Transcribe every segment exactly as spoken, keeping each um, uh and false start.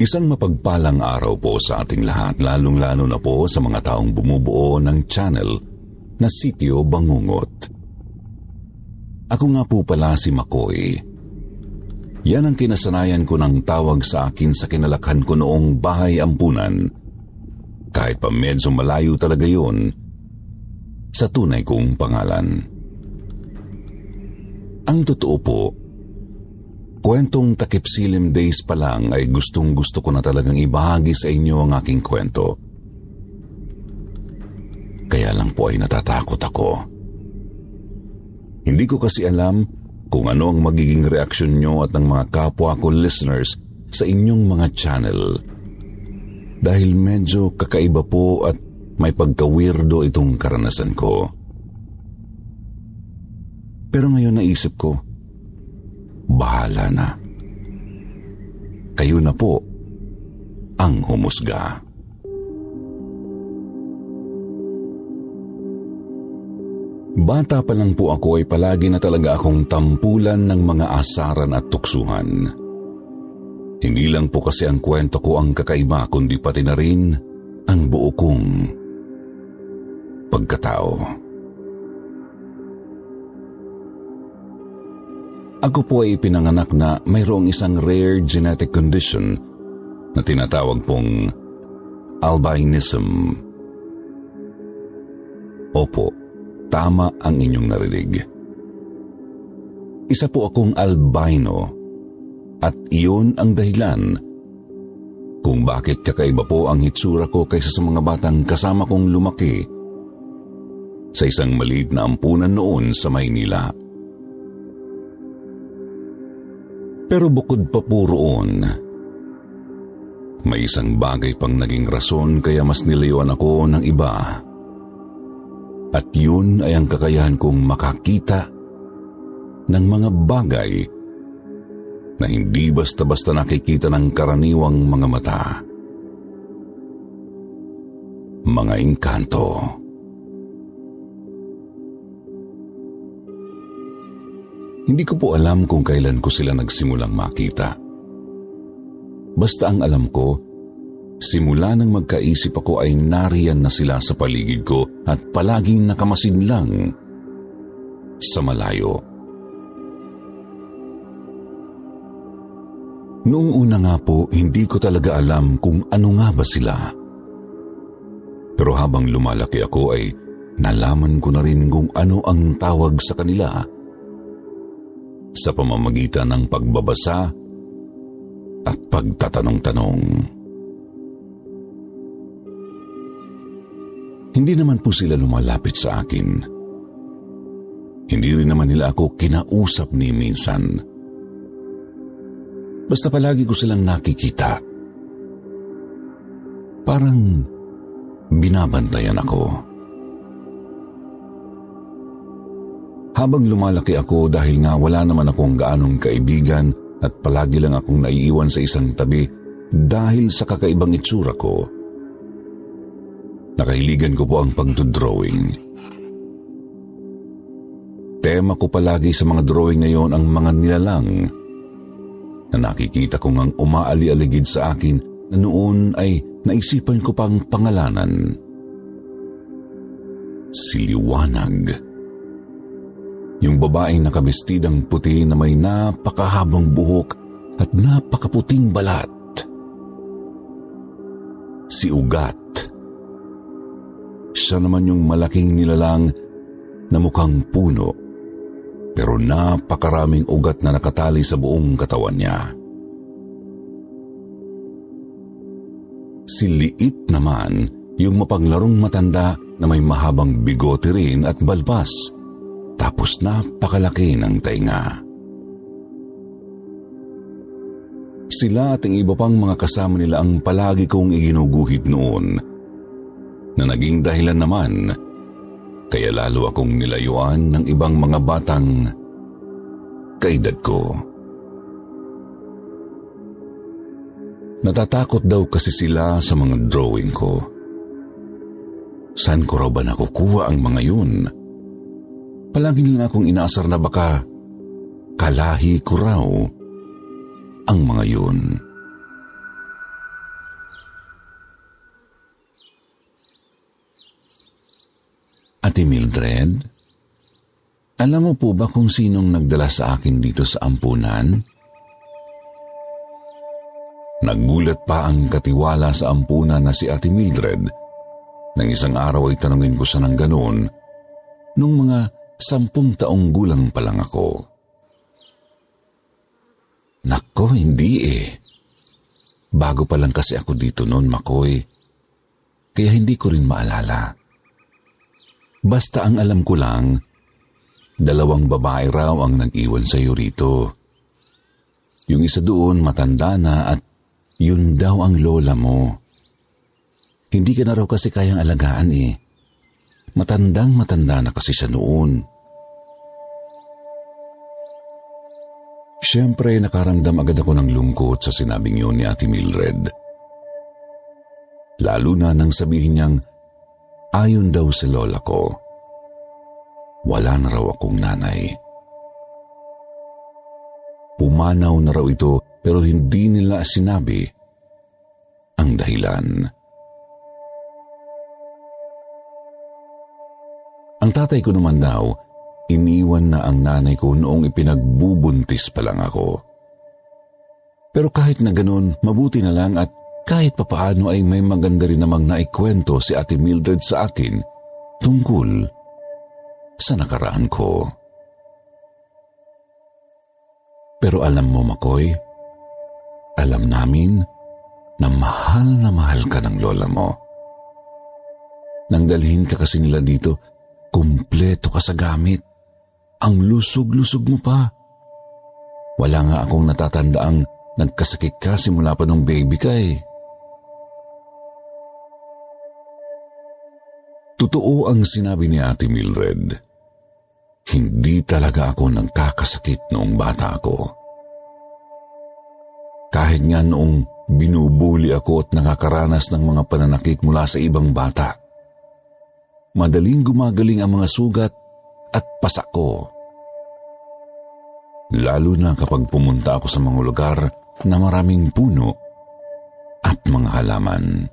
Isang mapagpalang araw po sa ating lahat, lalong-lalo na po sa mga taong bumubuo ng channel na Sityo Bangungot. Ako nga po pala si Makoy. Yan ang kinasanayan ko ng tawag sa akin sa kinalakhan ko noong bahay ampunan. Kahit pa medyo malayo talaga yun sa tunay kong pangalan. Ang totoo po, kwentong Takip Silim days pa lang ay gustong gusto ko na talagang ibahagi sa inyo ang aking kwento. Kaya lang po ay natatakot ako. Hindi ko kasi alam kung ano ang magiging reaksyon nyo at ng mga kapwa ko listeners sa inyong mga channel. Dahil medyo kakaiba po at may pagka-weirdo itong karanasan ko. Pero ngayon naisip ko, bahala na. Kayo na po ang humusga. Bata pa lang po ako ay palagi na talaga akong tampulan ng mga asaran at tuksuhan. Hindi lang po kasi ang kwento ko ang kakaiba, kundi pati na rin ang buo kong pagkatao. Ako po ay pinanganak na mayroong isang rare genetic condition na tinatawag pong albinism. Opo, tama ang inyong narinig. Isa po akong albino at iyon ang dahilan kung bakit kakaiba po ang hitsura ko kaysa sa mga batang kasama kong lumaki sa isang maliit na ampunan noon sa Maynila. Pero bukod pa po roon, may isang bagay pang naging rason kaya mas nilayuan ako ng iba. At yun ay ang kakayahan kong makakita ng mga bagay na hindi basta-basta nakikita ng karaniwang mga mata. Mga engkanto. Hindi ko po alam kung kailan ko sila nagsimulang makita. Basta ang alam ko, simula nang magkaisip ako ay nariyan na sila sa paligid ko at palaging nakamasid lang sa malayo. Noong una nga po, hindi ko talaga alam kung ano nga ba sila. Pero habang lumalaki ako ay nalaman ko na rin kung ano ang tawag sa kanila sa pamamagitan ng pagbabasa at pagtatanong-tanong. Hindi naman po sila lumalapit sa akin. Hindi rin naman nila ako kinausap ni minsan. Basta palagi ko silang nakikita. Parang binabantayan ako. Habang lumalaki ako dahil nga wala naman akong gaanong kaibigan at palagi lang akong naiiwan sa isang tabi dahil sa kakaibang itsura ko, nakahiligan ko po ang pagdodrawing. Tema ko palagi sa mga drawing na yon ang mga nilalang na nakikita ko ngang umaali-aligid sa akin na noon ay naisipan ko pang pangalanan. Si Liwanag. Yung babaeng nakabestidang puti na may napakahabang buhok at napakaputing balat. Si Ugat. Siya naman yung malaking nilalang na mukhang puno, pero napakaraming ugat na nakatali sa buong katawan niya. Si Liit naman, yung mapaglarong matanda na may mahabang bigote rin at balbas, tapos napakalaki ng tainga. Sila at ang iba pang mga kasama nila ang palagi kong iginuguhit noon, na naging dahilan naman kaya lalo akong nilayuan ng ibang mga batang kaedad ko. Natatakot daw kasi sila sa mga drawing ko. Saan ko raw ba nakukuha ang mga yun? Palagi nila akong inaasar na baka kalahi ko raw ang mga yun. Ate Mildred, alam mo po ba kung sinong nagdala sa akin dito sa ampunan? Naggulat pa ang katiwala sa ampunan na si Ate Mildred nang isang araw ay tanungin ko siya ng ganoon nung mga sampung taong gulang pa lang ako. Nako, hindi eh. Bago pa lang kasi ako dito noon, Makoy. Kaya hindi ko rin maalala. Basta ang alam ko lang, dalawang babae raw ang nag-iwan sa iyo rito. Yung isa doon matanda na at yun daw ang lola mo. Hindi ka na raw kasi kayang alagaan eh. Matandang matanda na kasi siya noon. Siyempre, nakaramdam agad ako ng lungkot sa sinabing yun ni Ate Mildred. Lalo na nang sabihin niyang ayon daw sa lola ko. Wala na raw akong nanay. Pumanaw na raw ito pero hindi nila sinabi ang dahilan. Ang tatay ko naman daw, iniwan na ang nanay ko noong ipinagbubuntis pa lang ako. Pero kahit na ganun, mabuti na lang at kahit papaano ay may maganda rin namang naikwento si Ate Mildred sa akin tungkol sa nakaraan ko. Pero alam mo, Makoy, alam namin na mahal na mahal ka ng lola mo. Nang dalhin ka kasi nila dito, kumpleto ka sa gamit. Ang lusog-lusog mo pa. Wala nga akong natatandaang nagkasakit ka simula pa nung baby ka eh. Totoo ang sinabi ni Ate Mildred. Hindi talaga ako nagkakasakit noong bata ako. Kahit nga noong binubuli ako at nakakaranas ng mga pananakit mula sa ibang bata, madaling gumagaling ang mga sugat at pasak ko. Lalo na kapag pumunta ako sa mga lugar na maraming puno at mga halaman.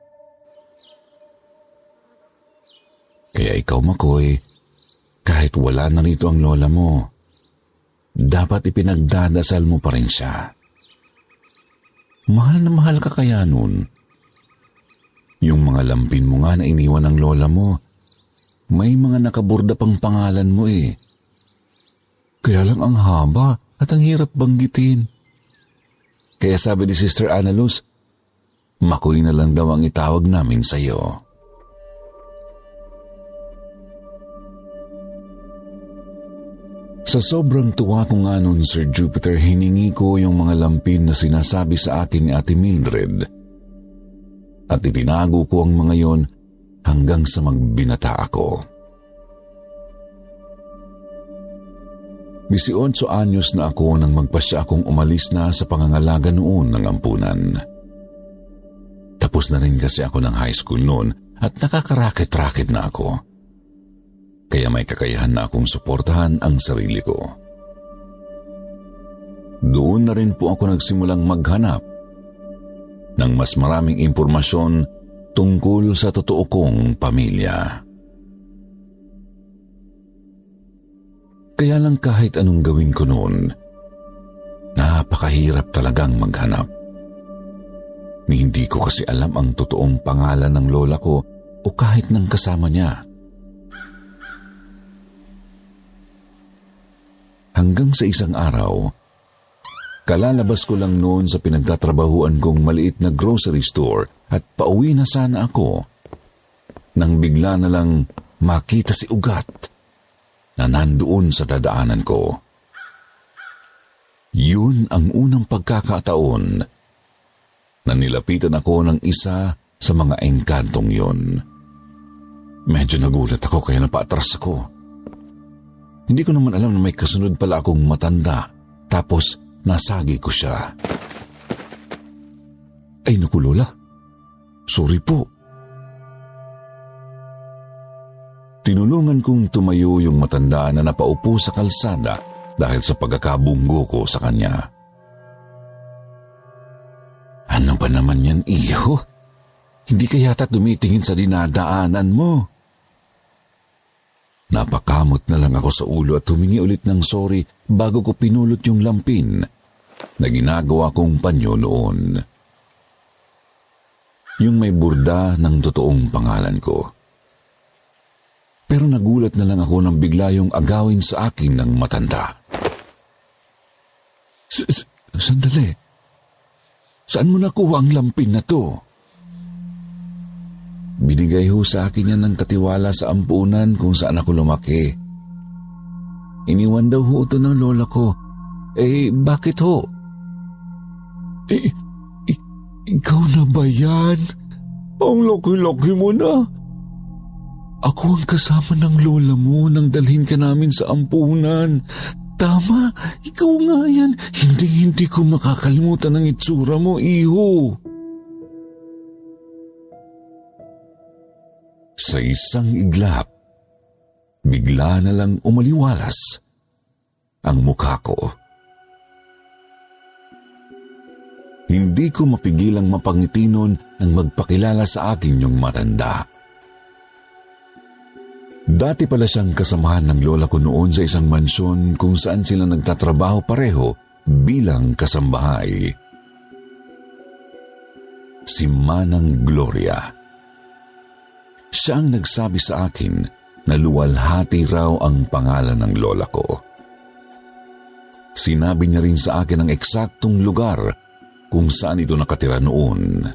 Kaya ikaw, Makoy, kahit wala na rito ang lola mo, dapat ipinagdadasal mo pa rin siya. Mahal na mahal ka kaya nun. Yung mga lampin mo nga na iniwan ng lola mo, may mga nakaborda pang pangalan mo eh. Kaya lang ang haba at ang hirap banggitin. Kaya sabi ni Sister Ana Luz, Makoy na lang daw ang itawag namin sa iyo. Sa sobrang tuwa ko nga nun, Sir Jupiter, hiningi ko yung mga lampin na sinasabi sa akin ni Ate Mildred. At itinago ko ang mga yon hanggang sa magbinata ako. Disiotso anyos na ako nang magpasya akong umalis na sa pangangalaga noon ng ampunan. Tapos na rin kasi ako ng high school noon at nakakarakit-rakit na ako. Kaya may kakayahan na akong suportahan ang sarili ko. Doon na rin po ako nagsimulang maghanap ng mas maraming impormasyon tungkol sa totoo kong pamilya. Kaya lang kahit anong gawin ko noon, napakahirap talagang maghanap. Hindi ko kasi alam ang totoong pangalan ng lola ko o kahit ng kasama niya. Hanggang sa isang araw, kalalabas ko lang noon sa pinagtatrabahuan kong maliit na grocery store at pauwi na sana ako nang bigla na lang makita si Ugat na nandoon sa dadaanan ko. Yun ang unang pagkakataon na nilapitan ako ng isa sa mga engkantong yun. Medyo nagulat ako kaya napaatras ako. Hindi ko naman alam na may kasunod pala akong matanda, tapos nasagi ko siya. Ay naku, Lola. Sorry po. Tinulungan kong tumayo yung matanda na napaupo sa kalsada dahil sa pagkakabunggo ko sa kanya. Ano ba naman yan, iho? Hindi ka yata tumitingin sa dinadaanan mo. Napakamot na lang ako sa ulo at humingi ulit ng sorry bago ko pinulot yung lampin na ginagawa kong panyo noon. Yung may burda ng totoong pangalan ko. Pero nagulat na lang ako nang bigla yung agawin sa akin ng matanda. Sandali. Saan mo nakuha ang lampin na to? Binigay ho sa akin yan ng katiwala sa ampunan kung saan ako lumaki. Iniwan daw ho ito ng lola ko. Eh, bakit ho? Eh, i- ikaw na ba yan? Ang laki-laki mo na. Ako ang kasama ng lola mo nang dalhin ka namin sa ampunan. Tama, ikaw nga yan. Hindi-hindi ko makakalimutan ang itsura mo, iho. Sa isang iglap, bigla na lang umaliwalas ang mukha ko. Hindi ko mapigilang mapangiti nun nang magpakilala sa akin yung matanda. Dati pala siyang kasamahan ng lola ko noon sa isang mansyon kung saan sila nagtatrabaho pareho bilang kasambahay. Si Manang Gloria. Siya ang nagsabi sa akin na luwalhati raw ang pangalan ng lola ko. Sinabi niya rin sa akin ang eksaktong lugar kung saan ito nakatira noon.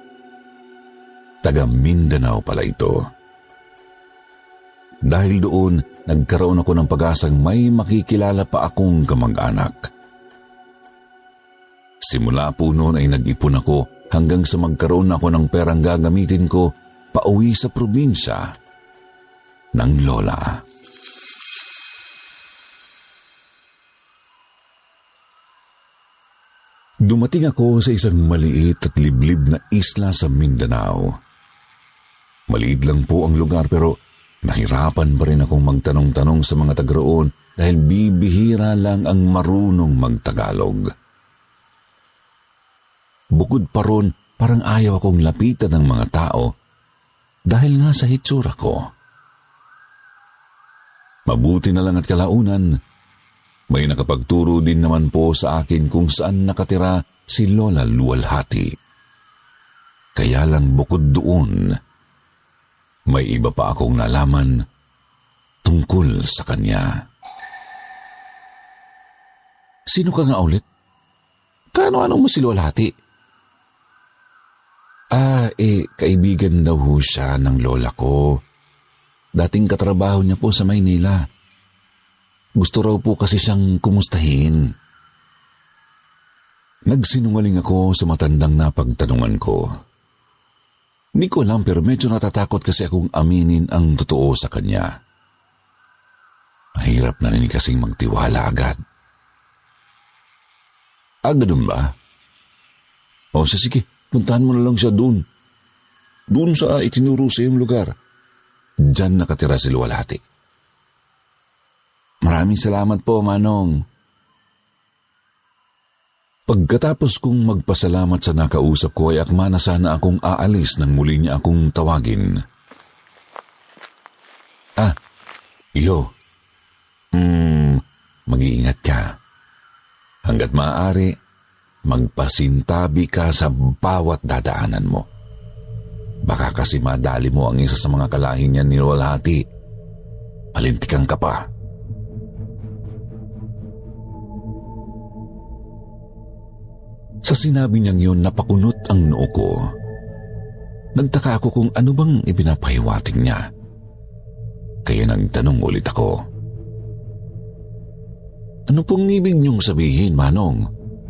Taga Mindanao pala ito. Dahil doon, nagkaroon ako ng pag-asang may makikilala pa akong kamag-anak. Simula po noon ay nag-ipon ako hanggang sa magkaroon ako ng perang gagamitin ko pauwi sa probinsya ng lola. Dumating ako sa isang maliit at liblib na isla sa Mindanao. Maliit lang po ang lugar pero nahirapan pa rin akong magtanong-tanong sa mga taga-roon dahil bibihira lang ang marunong magtagalog. Bukod pa ron, parang ayaw akong lapitan ng mga tao dahil nga sa hitsura ko. Mabuti na lang at kalaunan, may nakapagturo din naman po sa akin kung saan nakatira si Lola Luwalhati. Kaya lang bukod doon, may iba pa akong nalaman tungkol sa kanya. Sino ka nga ulit? Kaano-ano mo si Luwalhati? Ah, eh, kaibigan daw ho siya ng lola ko. Dating katrabaho niya po sa Maynila. Gusto raw po kasi siyang kumustahin. Nagsinungaling ako sa matandang napagtanungan ko. Hindi ko alam pero medyo natatakot kasi akong aminin ang totoo sa kanya. Mahirap na rin kasing magtiwala agad. Ah, ganun ba? O siya, sige, puntahan mo na lang siya doon. Doon sa itinuro sa iyong lugar. Diyan nakatira si Luwalhati. Maraming salamat po, Manong. Pagkatapos kong magpasalamat sa nakausap ko ay akma na sana akong aalis nang muli niya akong tawagin. Ah, iyo. Hmm, mag-iingat ka. Hanggat maaari, magpasintabi ka sa bawat dadaanan mo. Baka kasi madali mo ang isa sa mga kalahin niya ni Luwalhati. Palintikan ka pa. Sa sinabi niyang yun, napakunot ang noo ko. Nagtaka ako kung ano bang ibinapahiwatig niya. Kaya nagtanong ulit ako. Ano pong ibig niyong sabihin, Manong?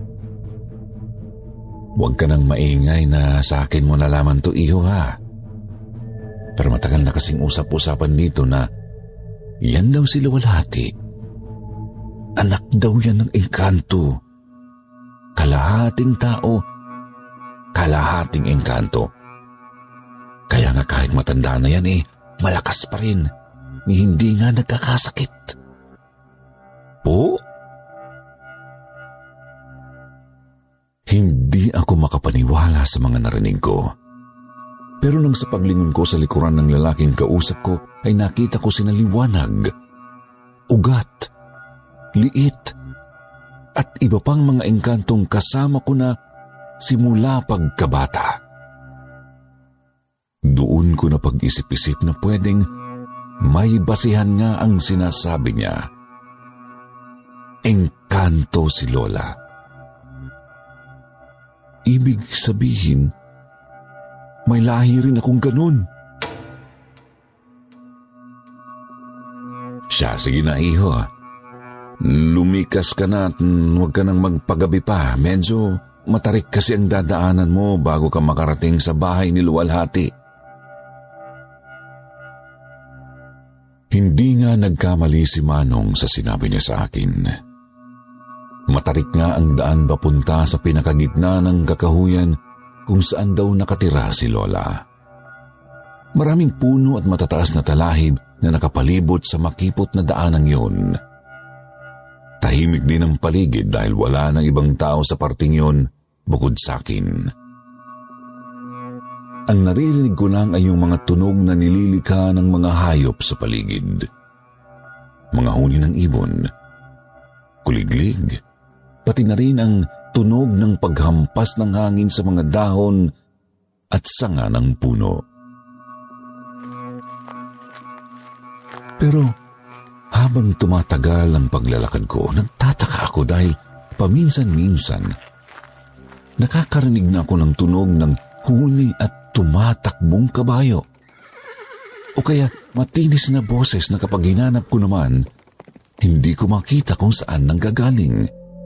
Huwag ka nang maingay na sa akin mo nalaman to, iho ha. Pero matagal na kasing usap-usapan dito na yan daw si Luwalhati. Anak daw yan ng engkanto. Kalahating tao, kalahating engkanto. Kaya nga kahit matanda na yan eh, malakas pa rin. Ni hindi nga nagkakasakit. Po? Hindi ako makapaniwala sa mga narinig ko. Pero nang sa paglingon ko sa likuran ng lalaking kausap ko, ay nakita ko sinaliwanag, ugat, liit, at iba pang mga engkantong kasama ko na simula pagkabata. Doon ko na pag-isip-isip na pwedeng may basihan nga ang sinasabi niya. Engkanto si Lola. Ibig sabihin, may lahi rin akong ganun. Siya, sige na iho. Lumikas ka na at huwag ka nang magpagabi pa. Medyo matarik kasi ang dadaanan mo bago ka makarating sa bahay ni Luwalhati. Hindi nga nagkamali si Manong sa sinabi niya sa akin. Matarik nga ang daan papunta sa pinakagitna ng kakahuyan kung saan daw nakatira si Lola. Maraming puno at matataas na talahib na nakapalibot sa makipot na daanang yun. Tahimik din ang paligid dahil wala nang ibang tao sa parting yun bukod sa akin. Ang naririnig ko lang ay yung mga tunog na nililika ng mga hayop sa paligid. Mga huni ng ibon, kuliglig, pati na rin ang tunog ng paghampas ng hangin sa mga dahon at sanga ng puno. Pero habang tumatagal ang paglalakad ko, nagtataka ako dahil paminsan-minsan nakakarinig na ako ng tunog ng huni at tumatakbong kabayo. O kaya matinis na boses na kapag hinanap ko naman, hindi ko makita kung saan nanggagaling.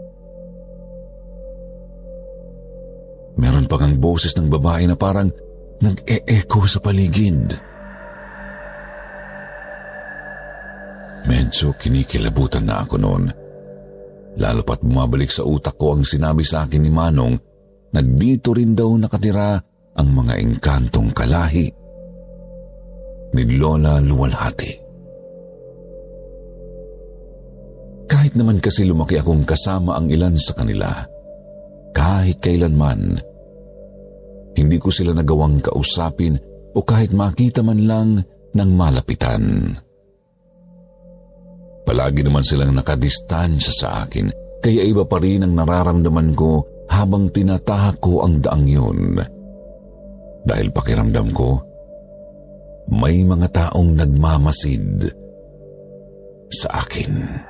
Meron pang ang boses ng babae na parang nag-e-echo sa paligid. Medyo kinikilabutan na ako noon. Lalo pat bumabalik sa utak ko ang sinabi sa akin ni Manong na dito rin daw nakatira ang mga engkantong kalahi ni Lola Luwalhati. Kahit naman kasi lumaki akong kasama ang ilan sa kanila, kahit kailanman, hindi ko sila nagawang kausapin o kahit makita man lang ng malapitan. Palagi naman silang nakadistansya sa akin, kaya iba pa rin ang nararamdaman ko habang tinatahak ko ang daang yun. Dahil pakiramdam ko, may mga taong nagmamasid sa akin.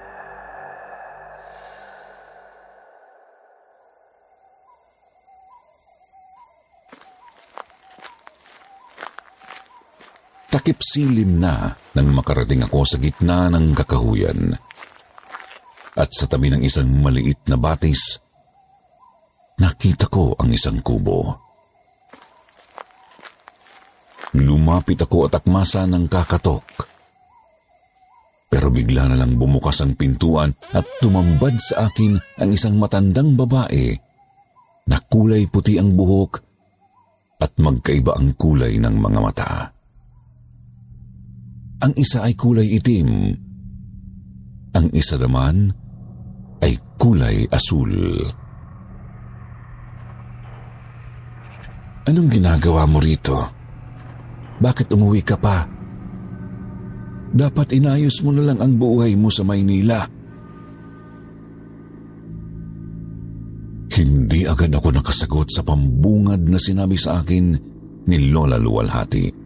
Takip silim na nang makarating ako sa gitna ng kakahuyan. At sa tabi ng isang maliit na batis, nakita ko ang isang kubo. Lumapit ako at akmasa ng kakatok. Pero bigla na lang bumukas ang pintuan at tumambad sa akin ang isang matandang babae na kulay puti ang buhok at magkaiba ang kulay ng mga mata. Ang isa ay kulay itim. Ang isa naman ay kulay asul. Anong ginagawa mo rito? Bakit umuwi ka pa? Dapat inayos mo na lang ang buhay mo sa Maynila. Hindi agad ako nakasagot sa pambungad na sinabi sa akin ni Lola Luwalhati.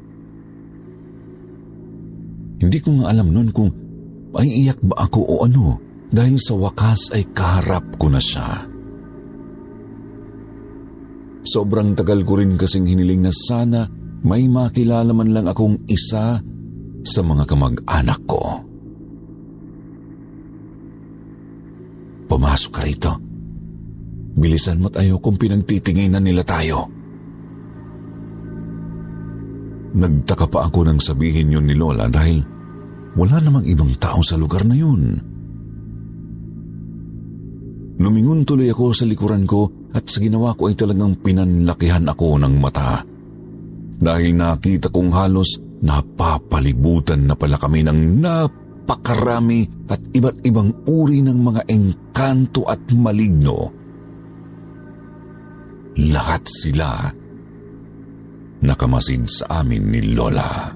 Hindi ko nga alam noon kung maiiyak ba ako o ano dahil sa wakas ay kaharap ko na siya. Sobrang tagal ko rin kasing hiniling na sana may makilala man lang akong isa sa mga kamag-anak ko. Pumasok ka rito. Bilisan mo't ayokong pinagtitinginan nila tayo. Nagtaka pa ako nang sabihin yun ni Lola dahil wala namang ibang tao sa lugar na yun. Lumingon tuloy ako sa likuran ko at sa ginawa ko ay talagang pinanlakihan ako ng mata. Dahil nakita kong halos napapalibutan na pala kami ng napakarami at iba't ibang uri ng mga engkanto at maligno. Lahat sila nakamasid sa amin ni Lola.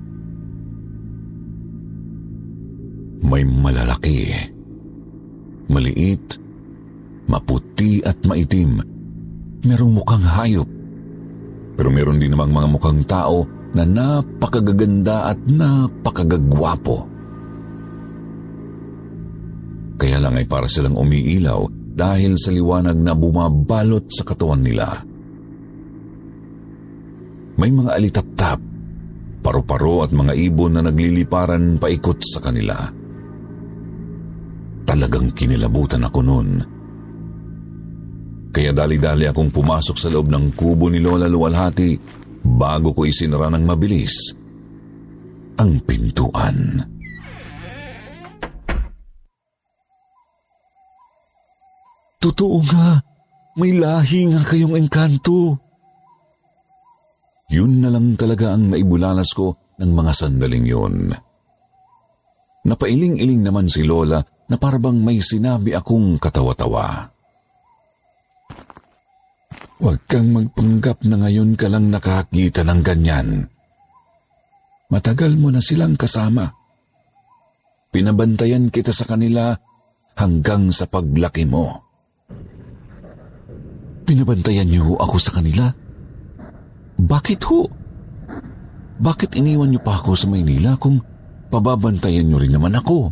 May malalaki, maliit, maputi at maitim. Merong mukhang hayop, pero meron din namang mga mukhang tao na napakagaganda at napakagagwapo. Kaya lang ay para silang umiilaw dahil sa liwanag na bumabalot sa katawan nila. May mga alitap-tap, paru-paro at mga ibon na nagliliparan paikot sa kanila. Talagang kinilabutan ako noon. Kaya dali-dali akong pumasok sa loob ng kubo ni Lola Luwalhati bago ko isinara ng mabilis ang pintuan. Totoo nga, may lahi nga kayong engkanto. Yun na lang talaga ang naibulalas ko ng mga sandaling yun. Napailing-iling naman si Lola na parabang may sinabi akong katawa-tawa. Huwag kang magpanggap na ngayon ka lang nakakita ng ganyan. Matagal mo na silang kasama. Pinabantayan kita sa kanila hanggang sa paglaki mo. Pinabantayan niyo ako sa kanila? Bakit ho? Bakit iniwan niyo pa ako sa Maynila kung pababantayan niyo rin naman ako?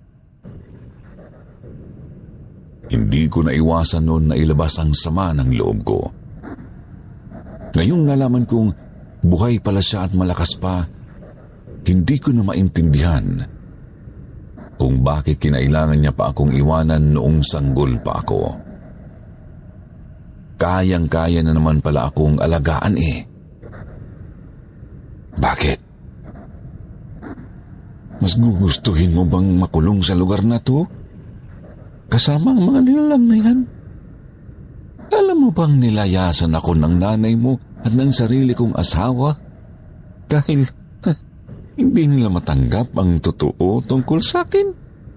Hindi ko naiwasan noon na ilabas ang sama ng loob ko. Ngayong nalaman kong buhay pala siya at malakas pa, hindi ko na maintindihan kung bakit kinailangan niya pa akong iwanan noong sanggol pa ako. Kayang-kaya na naman pala akong alagaan eh. Bakit? Mas gugustuhin mo bang makulong sa lugar na to? Kasama ang mga nilalang na yan. Alam mo bang nilayasan ako ng nanay mo at ng sarili kong asawa? Dahil ha, hindi nila matanggap ang totoo tungkol sa akin.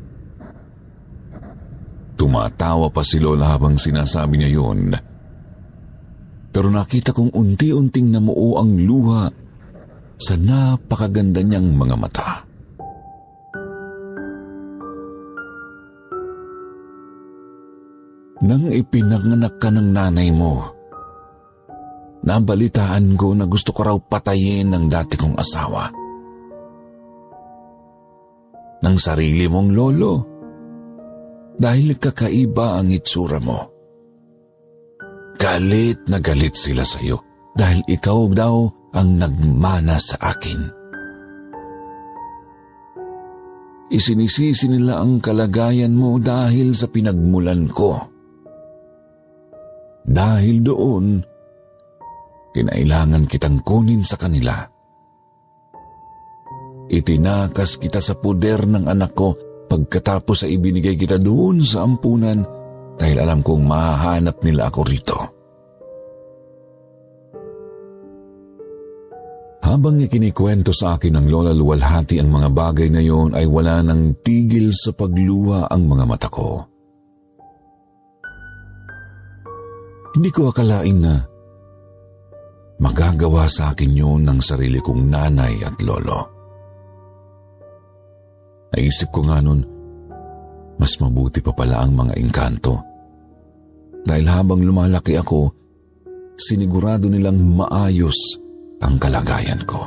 Tumatawa pa si Lola habang sinasabi niya yun. Pero nakita kong unti-unting namuo ang luha sa napakaganda niyang mga mata. Nang ipinanganak ka ng nanay mo, nabalitaan ko na gusto ko raw patayin ng dati kong asawa. Ng sarili mong lolo. Dahil kakaiba ang itsura mo. Galit na galit sila sa iyo dahil ikaw daw ang nagmana sa akin. Isinisisi nila ang kalagayan mo dahil sa pinagmulan ko. Dahil doon, kinailangan kitang kunin sa kanila. Itinakas kita sa puder ng anak ko pagkatapos ay ibinigay kita doon sa ampunan dahil alam kong mahahanap nila ako rito. Habang ikinikwento sa akin ng Lola Luwalhati ang mga bagay na yon ay wala nang tigil sa pagluha ang mga mata ko. Hindi ko akalain na magagawa sa akin yun ng sarili kong nanay at lolo. Naisip ko nga nun, mas mabuti pa pala ang mga engkanto. Dahil habang lumalaki ako, sinigurado nilang maayos ang kalagayan ko.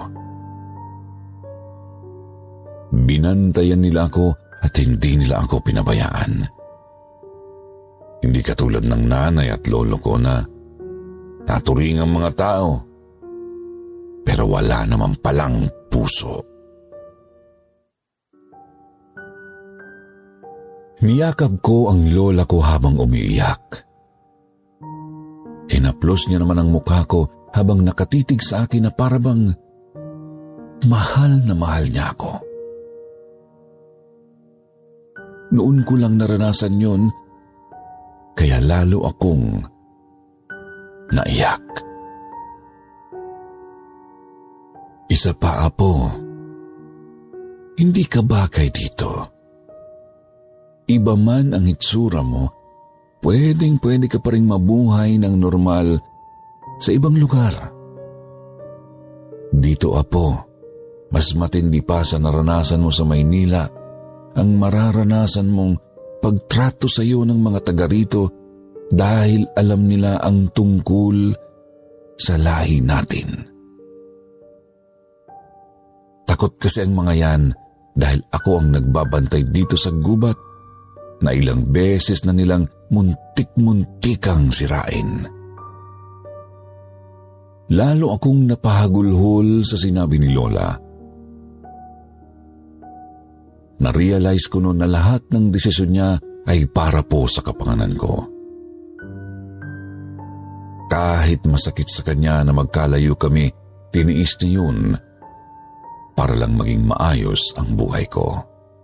Binantayan nila ako at hindi nila ako pinabayaan. Hindi katulad ng nanay at lolo ko na naturing ang mga tao, pero wala naman palang puso. Niyakap ko ang lola ko habang umiiyak. Hinaplos niya naman ang mukha ko habang nakatitig sa akin na parabang mahal na mahal niya ako. Noon ko lang naranasan yun, kaya lalo akong naiyak. Isa pa, Apo, hindi ka bagay dito. Iba man ang itsura mo, pwedeng pwede ka pa rin mabuhay ng normal sa ibang lugar. Dito, Apo, mas matindi pa sa naranasan mo sa Maynila ang mararanasan mong pagtrato sa iyo ng mga taga rito dahil alam nila ang tungkol sa lahi natin. Takot kasi ang mga yan dahil ako ang nagbabantay dito sa gubat na ilang beses na nilang muntik-muntikang sirain. Lalo akong napahagulhol sa sinabi ni Lola. Na-realize ko noon na lahat ng desisyon niya ay para po sa kapakanan ko. Kahit masakit sa kanya na magkalayo kami, tiniis niya yun para lang maging maayos ang buhay ko.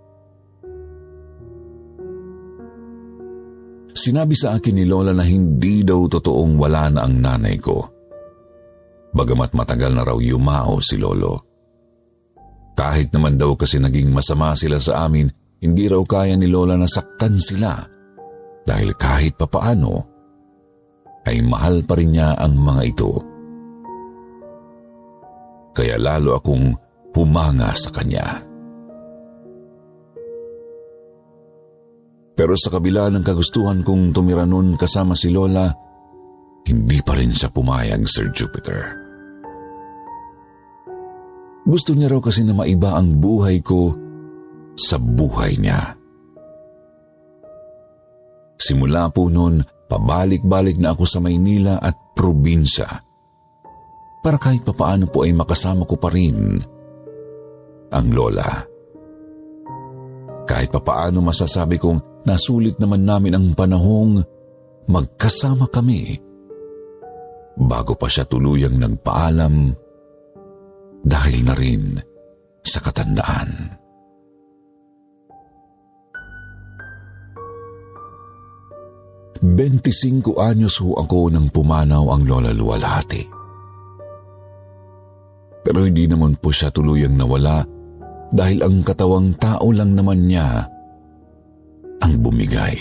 Sinabi sa akin ni Lola na hindi daw totoong wala na ang nanay ko. Bagamat matagal na raw yumao si Lolo. Kahit naman daw kasi naging masama sila sa amin, hindi raw kaya ni Lola na saktan sila dahil kahit papaano ay mahal pa rin niya ang mga ito. Kaya lalo akong humanga sa kanya. Pero sa kabila ng kagustuhan kong tumira nun kasama si Lola, hindi pa rin siya pumayag, Sir Jupiter. Gusto niya raw kasi na maiba ang buhay ko sa buhay niya. Simula po noon, pabalik-balik na ako sa Maynila at probinsya para kahit papaano po ay makasama ko pa rin ang Lola. Kahit papaano masasabi kong nasulit naman namin ang panahong magkasama kami bago pa siya tuluyang nagpaalam dahil na rin sa katandaan. Bentisinko anyos ho ako nang pumanaw ang Lola Luwalhati. Pero hindi naman po siya tuluyang nawala dahil ang katawang tao lang naman niya ang bumigay.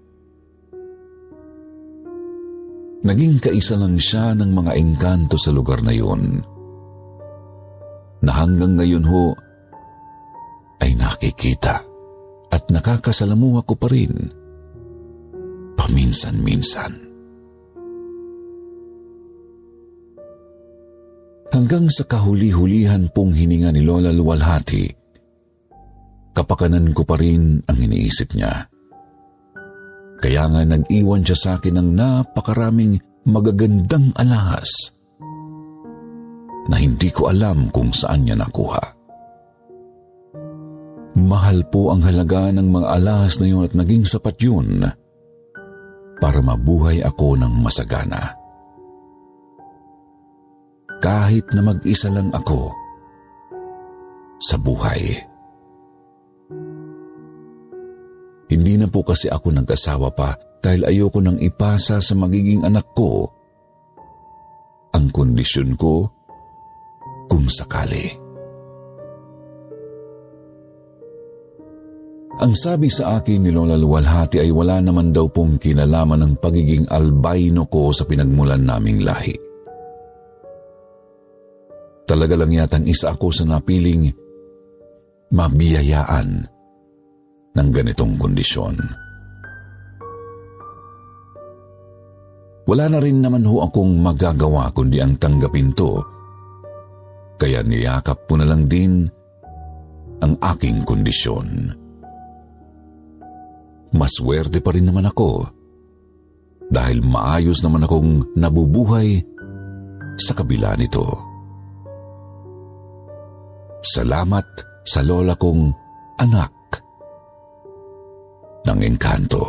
Naging kaisa lang siya ng mga engkanto sa lugar na yun, na hanggang ngayon ho ay nakikita at nakakasalamuha ko pa rin paminsan-minsan. Hanggang sa kahuli-hulihan pong hininga ni Lola Luwalhati, kapakanan ko pa rin ang iniisip niya. Kaya nga nag-iwan siya sa akin ng napakaraming magagandang alahas na hindi ko alam kung saan niya nakuha. Mahal po ang halaga ng mga alahas na yun at naging sapat yun para mabuhay ako ng masagana. Kahit na mag-isa lang ako sa buhay. Hindi na po kasi ako nag-asawa pa dahil ayoko nang ipasa sa magiging anak ko ang kondisyon ko kung sakali. Ang sabi sa akin ni Lola Luwalhati ay wala naman daw pong kinalaman ng pagiging albino ko sa pinagmulan naming lahi. Talaga lang yatang isa ako sa napiling mabiyayaan ng ganitong kondisyon. Wala na rin naman ho akong magagawa kundi ang tanggapin to, kaya niyakap ko na lang din ang aking kondisyon. Maswerte pa rin naman ako dahil maayos naman akong nabubuhay sa kabila nito. Salamat sa lola kong anak ng engkanto.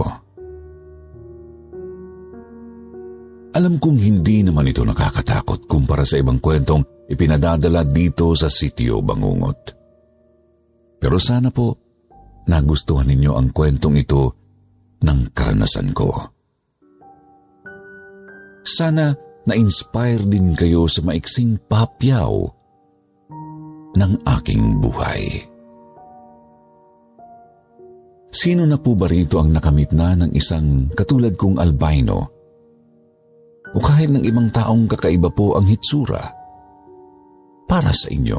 Alam kong hindi naman ito nakakatakot kumpara sa ibang kwentong ipinadadala dito sa Sitio Bangungot. Pero sana po nagustuhan ninyo ang kwentong ito ng karanasan ko. Sana na-inspire din kayo sa maiksing papyaw ng aking buhay. Sino na po ba rito ang nakamit na ng isang katulad kong albino? O kahit ng ibang taong kakaiba po ang hitsura? para sa inyo.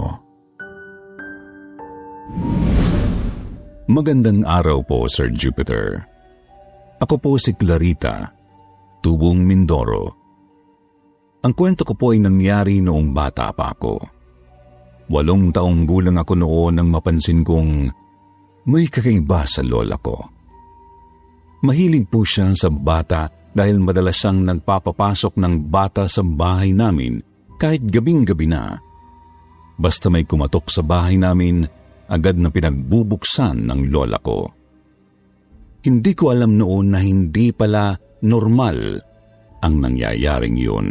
Magandang araw po, Sir Jupiter. Ako po si Clarita, Tubong Mindoro. Ang kwento ko po ay nangyari noong bata pa ako. Walong taong gulang ako noon nang mapansin kong may kakaiba sa lola ko. Mahilig po siya sa bata dahil madalas siyang nagpapapasok ng bata sa bahay namin kahit gabing-gabi na. Basta may kumatok sa bahay namin, agad na pinagbubuksan ng lola ko. Hindi ko alam noon na hindi pala normal ang nangyayaring yun.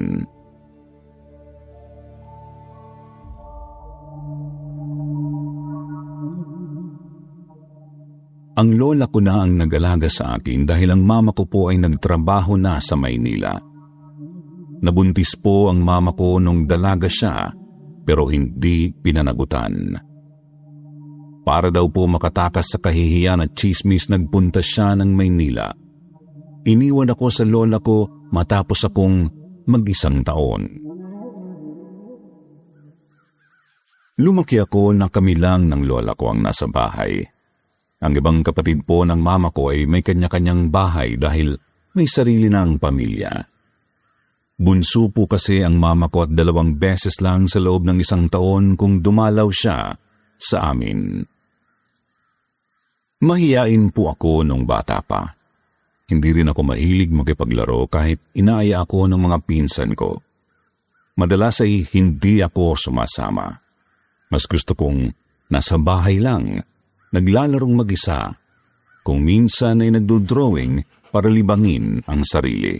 Ang lola ko na ang nag-alaga sa akin dahil ang mama ko po ay nagtrabaho na sa Maynila. Nabuntis po ang mama ko nung dalaga siya pero hindi pinanagutan. Para daw po makatakas sa kahihiyan at tsismis, nagpunta siya ng Maynila. Iniwan ako sa lola ko matapos akong mag-isang taon. Lumaki ako na kami lang ng lola ko ang nasa bahay. Ang ibang kapatid po ng mama ko ay may kanya-kanyang bahay dahil may sarili ng pamilya. Bunso po kasi ang mama ko at dalawang beses lang sa loob ng isang taon kung dumalaw siya sa amin. Mahiyain po ako nung bata pa. Hindi rin ako mahilig makipaglaro kahit inaaya ako ng mga pinsan ko. Madalas ay hindi ako sumasama. Mas gusto kong nasa bahay lang, naglalarong mag-isa, kung minsan ay nagdodrawing para libangin ang sarili.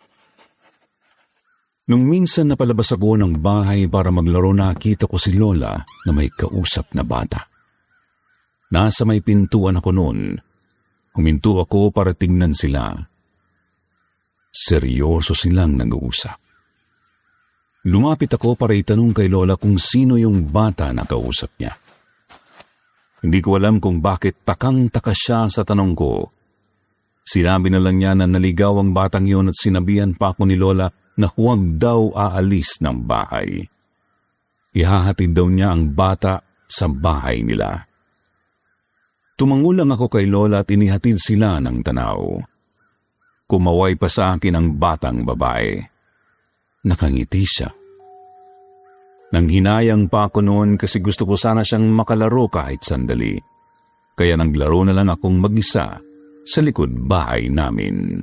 Nung minsan napalabas ako ng bahay para maglaro, nakita ko si Lola na may kausap na bata. Nasa may pintuan ako noon. Huminto ako para tingnan sila. Seryoso silang nag-uusap. Lumapit ako para itanong kay Lola kung sino yung bata na kausap niya. Hindi ko alam kung bakit takang-taka siya sa tanong ko. Sinabi na lang niya na naligaw ang batang yun at sinabihan pa ako ni Lola na huwag daw aalis ng bahay. Ihahatid daw niya ang bata sa bahay nila. Tumango lang ako kay Lola at inihatid sila ng tanaw. Kumaway pa sa akin ang batang babae. Nakangiti siya. Nang hinayang pa ako noon kasi gusto ko sana siyang makalaro kahit sandali. Kaya naglaro na lang akong mag-isa sa likod bahay namin.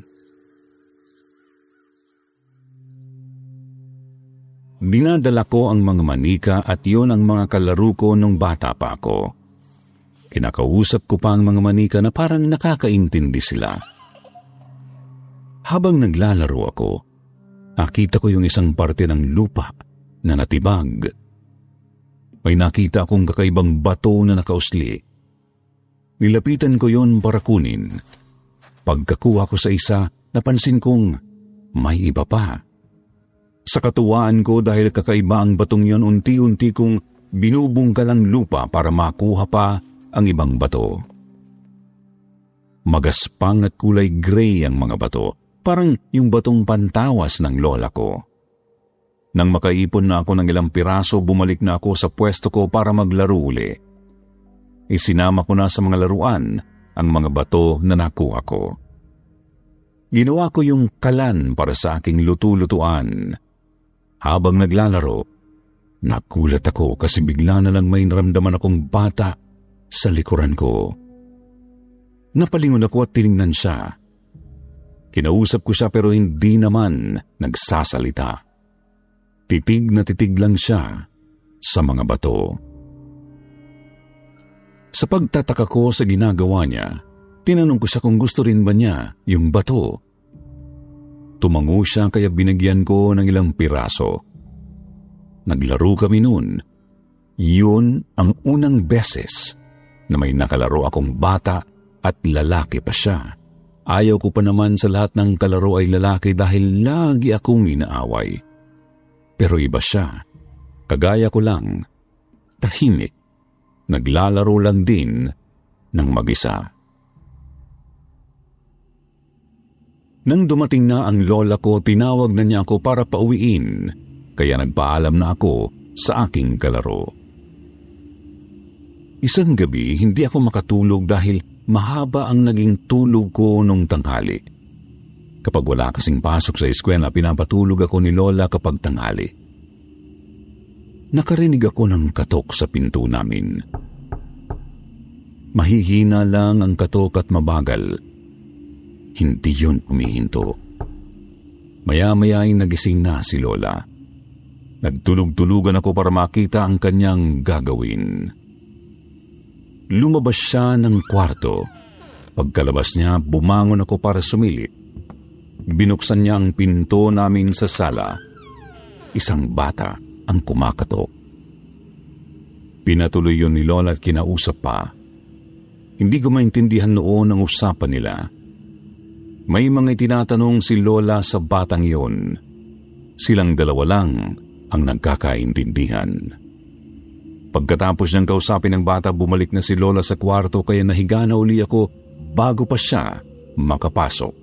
Dinadala ko ang mga manika at yon ang mga kalaro ko nung bata pa ako. Kinakausap ko pa ang mga manika na parang nakakaintindi sila. Habang naglalaro ako, nakita ko yung isang parte ng lupa na natibag. May nakita akong kakaibang bato na nakausli. Nilapitan ko yon para kunin. Pagkakuha ko sa isa, napansin kong may iba pa. Sa katuwaan ko dahil kakaiba ang batong yon, unti-unti kong binubungkal ang lupa para makuha pa ang ibang bato. Magaspang at kulay gray ang mga bato, parang yung batong pantawas ng lola ko. Nang makaipon na ako ng ilang piraso, bumalik na ako sa pwesto ko para maglaro uli. Isinama ko na sa mga laruan ang mga bato na nakuha ko. Ginawa ko yung kalan para sa aking lutu-lutuan. Habang naglalaro, nagulat ako kasi bigla na lang may naramdaman akong bata sa likuran ko. Napalingon ako at tiningnan siya. Kinausap ko siya pero hindi naman nagsasalita. Titig na titig lang siya sa mga bato. Sa pagtataka ko sa ginagawa niya, tinanong ko siya kung gusto rin ba niya yung bato. Tumango siya kaya binigyan ko ng ilang piraso. Naglaro kami noon. Yun ang unang beses na may nakalaro akong bata at lalaki pa siya. Ayaw ko pa naman sa lahat ng kalaro ay lalaki dahil lagi akong inaaway. Pero iba siya. Kagaya ko lang. Tahimik. Naglalaro lang din ng mag-isa. Nang dumating na ang lola ko, tinawag na niya ako para pauwiin. Kaya nagpaalam na ako sa aking kalaro. Isang gabi, hindi ako makatulog dahil mahaba ang naging tulog ko nung tanghali. Kapag wala kasing pasok sa eskwela, pinapatulog ako ni Lola kapag tanghali. Nakarinig ako ng katok sa pinto namin. Mahihina lang ang katok at mabagal. Hindi yun humihinto. Maya-maya ay nagising na si Lola. Nagtulog-tulugan ako para makita ang kanyang gagawin. Lumabas siya ng kwarto. Pagkalabas niya, bumangon ako para sumilip. Binuksan niya ang pinto namin sa sala. Isang bata ang kumakatok. Pinatuloy yun ni Lola at kinausap pa. Hindi ko maintindihan noon ang usapan nila. May mga tinatanong si Lola sa batang yun. Silang dalawa lang ang nagkakaintindihan. Pagkatapos niyang kausapin ng bata, bumalik na si Lola sa kwarto kaya nahiga na uli ako bago pa siya makapasok.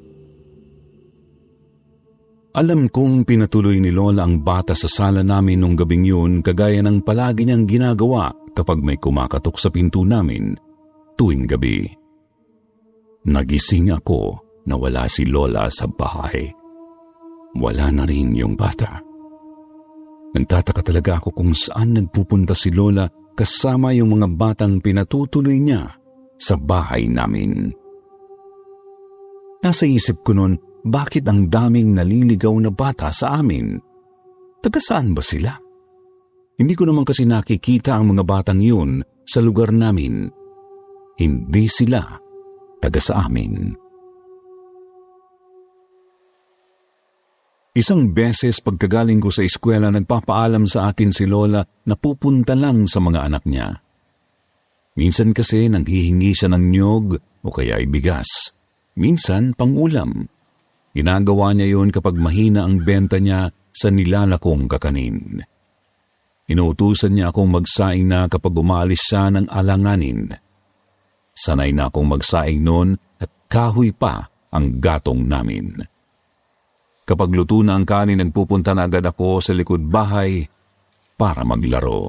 Alam kong pinatuloy ni Lola ang bata sa sala namin nung gabing yun kagaya ng palagi niyang ginagawa kapag may kumakatok sa pinto namin tuwing gabi. Nagising ako na wala si Lola sa bahay. Wala na rin yung bata. Nagtataka talaga ako kung saan nagpupunta si Lola kasama yung mga batang pinatutuloy niya sa bahay namin. Nasa isip ko noon, bakit ang daming naliligaw na bata sa amin? Taga saan ba sila? Hindi ko naman kasi nakikita ang mga batang yun sa lugar namin. Hindi sila taga sa amin. Isang beses pagkagaling ko sa eskwela, nagpapaalam sa akin si Lola na pupunta lang sa mga anak niya. Minsan kasi nanghihingi siya ng niyog o kaya ay bigas. Minsan pang-ulam. Ginagawa niya yun kapag mahina ang benta niya sa nilalakong kakanin. Inuutusan niya akong magsaing na kapag umalis siya ng alanganin. Sanay na akong magsaing noon at kahoy pa ang gatong namin. Kapag luto na ang kanin, nagpupunta na agad ako sa likod bahay para maglaro.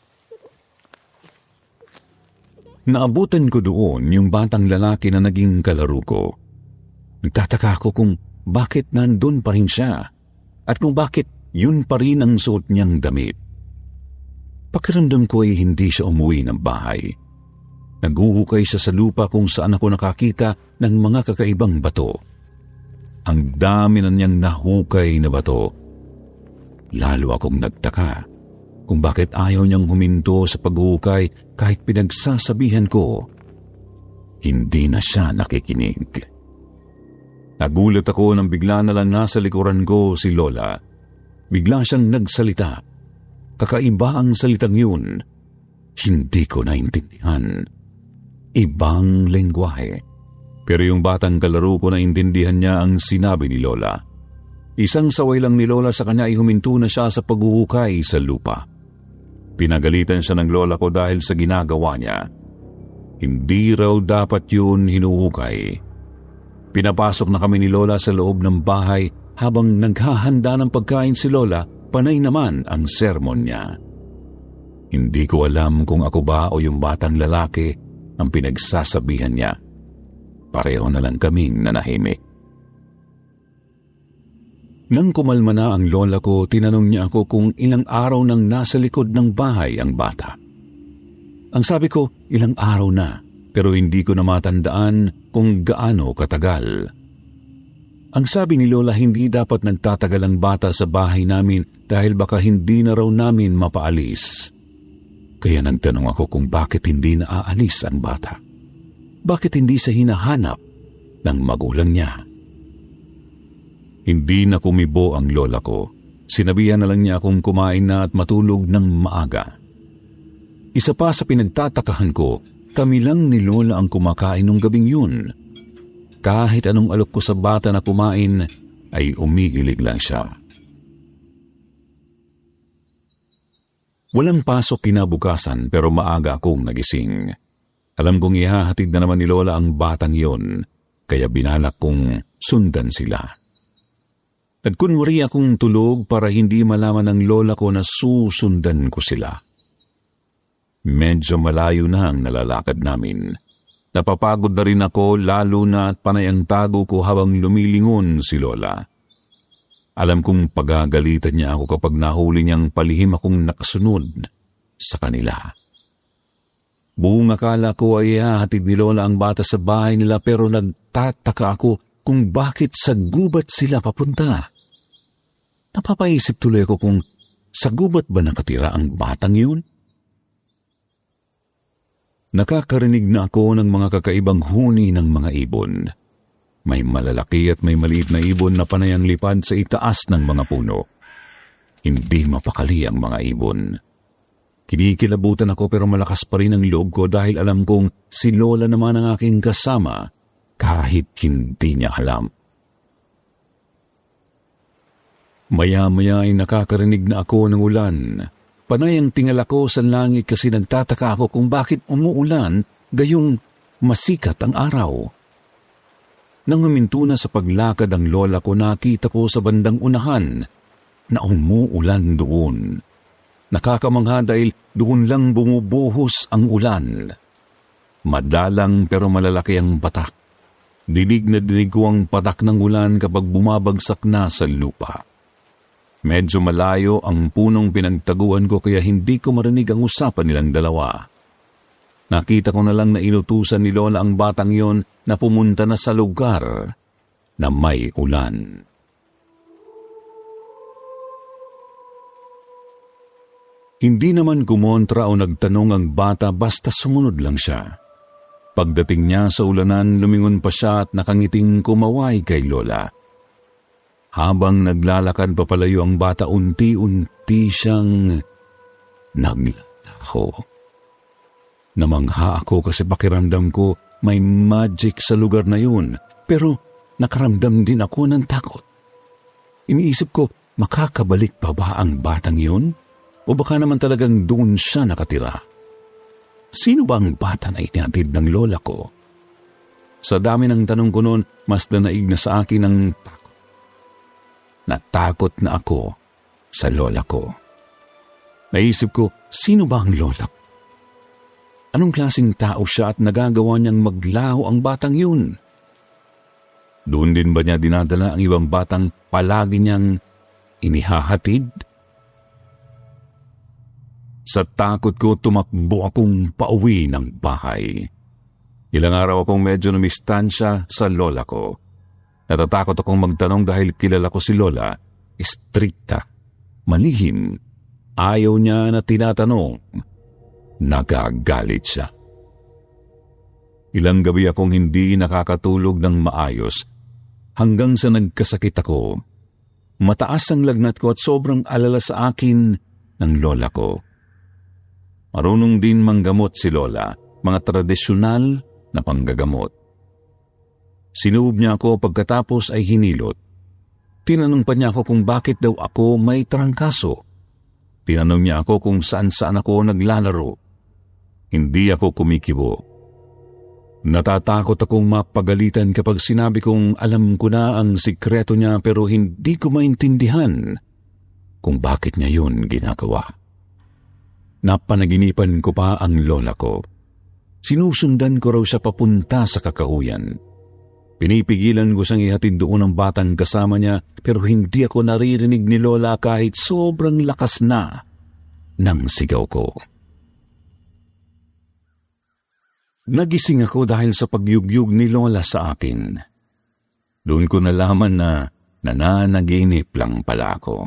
Naabutan ko doon yung batang lalaki na naging kalaro ko. Nagtataka ako kung bakit nandun pa rin siya at kung bakit yun pa rin ang suot niyang damit. Pakiramdam ko ay hindi siya umuwi ng bahay. Naghuhukay siya sa lupa kung saan ako nakakita ng mga kakaibang bato. Ang dami na niyang nahukay na bato. Lalo akong nagtaka kung bakit ayaw niyang huminto sa paghuhukay kahit pinagsasabihan ko. Hindi na siya nakikinig. Nagulat ako nang bigla na lang nasa likuran ko si Lola. Bigla siyang nagsalita. Kakaiba ang salitang yun. Hindi ko naintindihan. Ibang lengguwahe. Pero yung batang kalaro ko, naintindihan niya ang sinabi ni Lola. Isang saway lang ni Lola sa kanya ay huminto na siya sa paghuhukay sa lupa. Pinagalitan siya ng Lola ko dahil sa ginagawa niya. Hindi raw dapat yun hinuhukay. Pinapasok na kami ni Lola sa loob ng bahay habang naghahanda ng pagkain si Lola, panay naman ang sermon niya. Hindi ko alam kung ako ba o yung batang lalaki ang pinagsasabihan niya. Pareho na lang kaming nanahimik. Nang kumalma na ang lola ko, tinanong niya ako kung ilang araw nang nasa likod ng bahay ang bata. Ang sabi ko, ilang araw na, pero hindi ko na matandaan kung gaano katagal. Ang sabi ni Lola, hindi dapat nagtatagal ang bata sa bahay namin dahil baka hindi na raw namin mapaalis. Kaya nagtanong ako kung bakit hindi na aalis ang bata. Bakit hindi sa hinahanap ng magulang niya? Hindi na kumibo ang lola ko. Sinabihan na lang niya akong kumain na at matulog ng maaga. Isa pa sa pinagtatakahan ko, kami lang ni Lola ang kumakain nung gabing yun. Kahit anong alok ko sa bata na kumain, ay umiilig lang siya. Walang pasok kinabukasan pero maaga akong nagising. Alam kong ihahatid na naman ni Lola ang batang yon, kaya binalak kong sundan sila. Nagkunwari akong tulog para hindi malaman ng lola ko na susundan ko sila. Medyo malayo na ang nalalakad namin. Napapagod na rin ako lalo na at panay ang tago ko habang lumilingon si lola. Alam kong pagagalitan niya ako kapag nahuli niyang palihim akong nakasunod sa kanila. Buong akala ko ay hahatid ni lola ang bata sa bahay nila pero nagtataka ako kung bakit sa gubat sila papunta. Napapaisip tuloy ako kung sa gubat ba nakatira ang batang yun? Nakakarinig na ako ng mga kakaibang huni ng mga ibon. May malalaki at may maliit na ibon na panayang lipad sa itaas ng mga puno. Hindi mapakali ang mga ibon. Kinikilabutan ako pero malakas pa rin ang loob ko dahil alam kong si lola naman ang aking kasama kahit hindi niya alam. Maya-maya ay nakakarinig na ako ng ulan. Panay ang tingala ko sa langit kasi nagtataka ako kung bakit umuulan gayong masikat ang araw. Nang huminto na sa paglakad ang lola ko, nakita ko sa bandang unahan na umuulan doon. Nakakamangha dahil doon lang bumubuhos ang ulan. Madalang pero malalaki ang batak. Dinig na dinig ko ang patak ng ulan kapag bumabagsak na sa lupa. Medyo malayo ang punong pinagtaguan ko kaya hindi ko marinig ang usapan nilang dalawa. Nakita ko na lang na inutusan ni lola ang batang yon na pumunta na sa lugar na may ulan. Hindi naman kumontra o nagtanong ang bata basta sumunod lang siya. Pagdating niya sa ulanan, lumingon pa siya at nakangiting kumaway kay lola. Habang naglalakad papalayo ang bata, unti-unti siyang naglako. Namangha ako kasi pakiramdam ko may magic sa lugar na yun, pero nakaramdam din ako ng takot. Iniisip ko, makakabalik pa ba ang batang yun? O baka naman talagang doon siya nakatira? Sino ba ang bata na itinatid ng lola ko? Sa dami ng tanong ko noon, mas danaig na sa akin ang takot. Natakot na ako sa lola ko. Naisip ko, sino ba ang lola ko? Anong klaseng tao siya at nagagawa niyang maglaho ang batang yun? Doon din ba niya dinadala ang ibang batang palagi niyang inihahatid? Sa takot ko, tumakbo akong pauwi ng bahay. Ilang araw akong medyo numistansya sa lola ko. Natatakot akong magtanong dahil kilala ko si lola, istrikta, malihim, ayaw niya na tinatanong, nagagalit siya. Ilang gabi akong hindi nakakatulog ng maayos hanggang sa nagkasakit ako. Mataas ang lagnat ko at sobrang alala sa akin ng lola ko. Marunong din manggamot si lola, mga tradisyonal na panggagamot. Sinuob niya ako pagkatapos ay hinilot. Tinanong pa niya ako kung bakit daw ako may trangkaso. Tinanong niya ako kung saan-saan ako naglalaro. Hindi ako kumikibo. Natatakot akong mapagalitan kapag sinabi kong alam ko na ang sikreto niya pero hindi ko maintindihan kung bakit niya yun ginagawa. Napanaginipan ko pa ang lola ko. Sinusundan ko raw siya papunta sa kakauyan. Pinipigilan ko siyang ihatid doon ang batang kasama niya pero hindi ako naririnig ni lola kahit sobrang lakas na ng sigaw ko. Nagising ako dahil sa pagyugyug ni lola sa akin. Doon ko nalaman na nananaginip lang pala ako.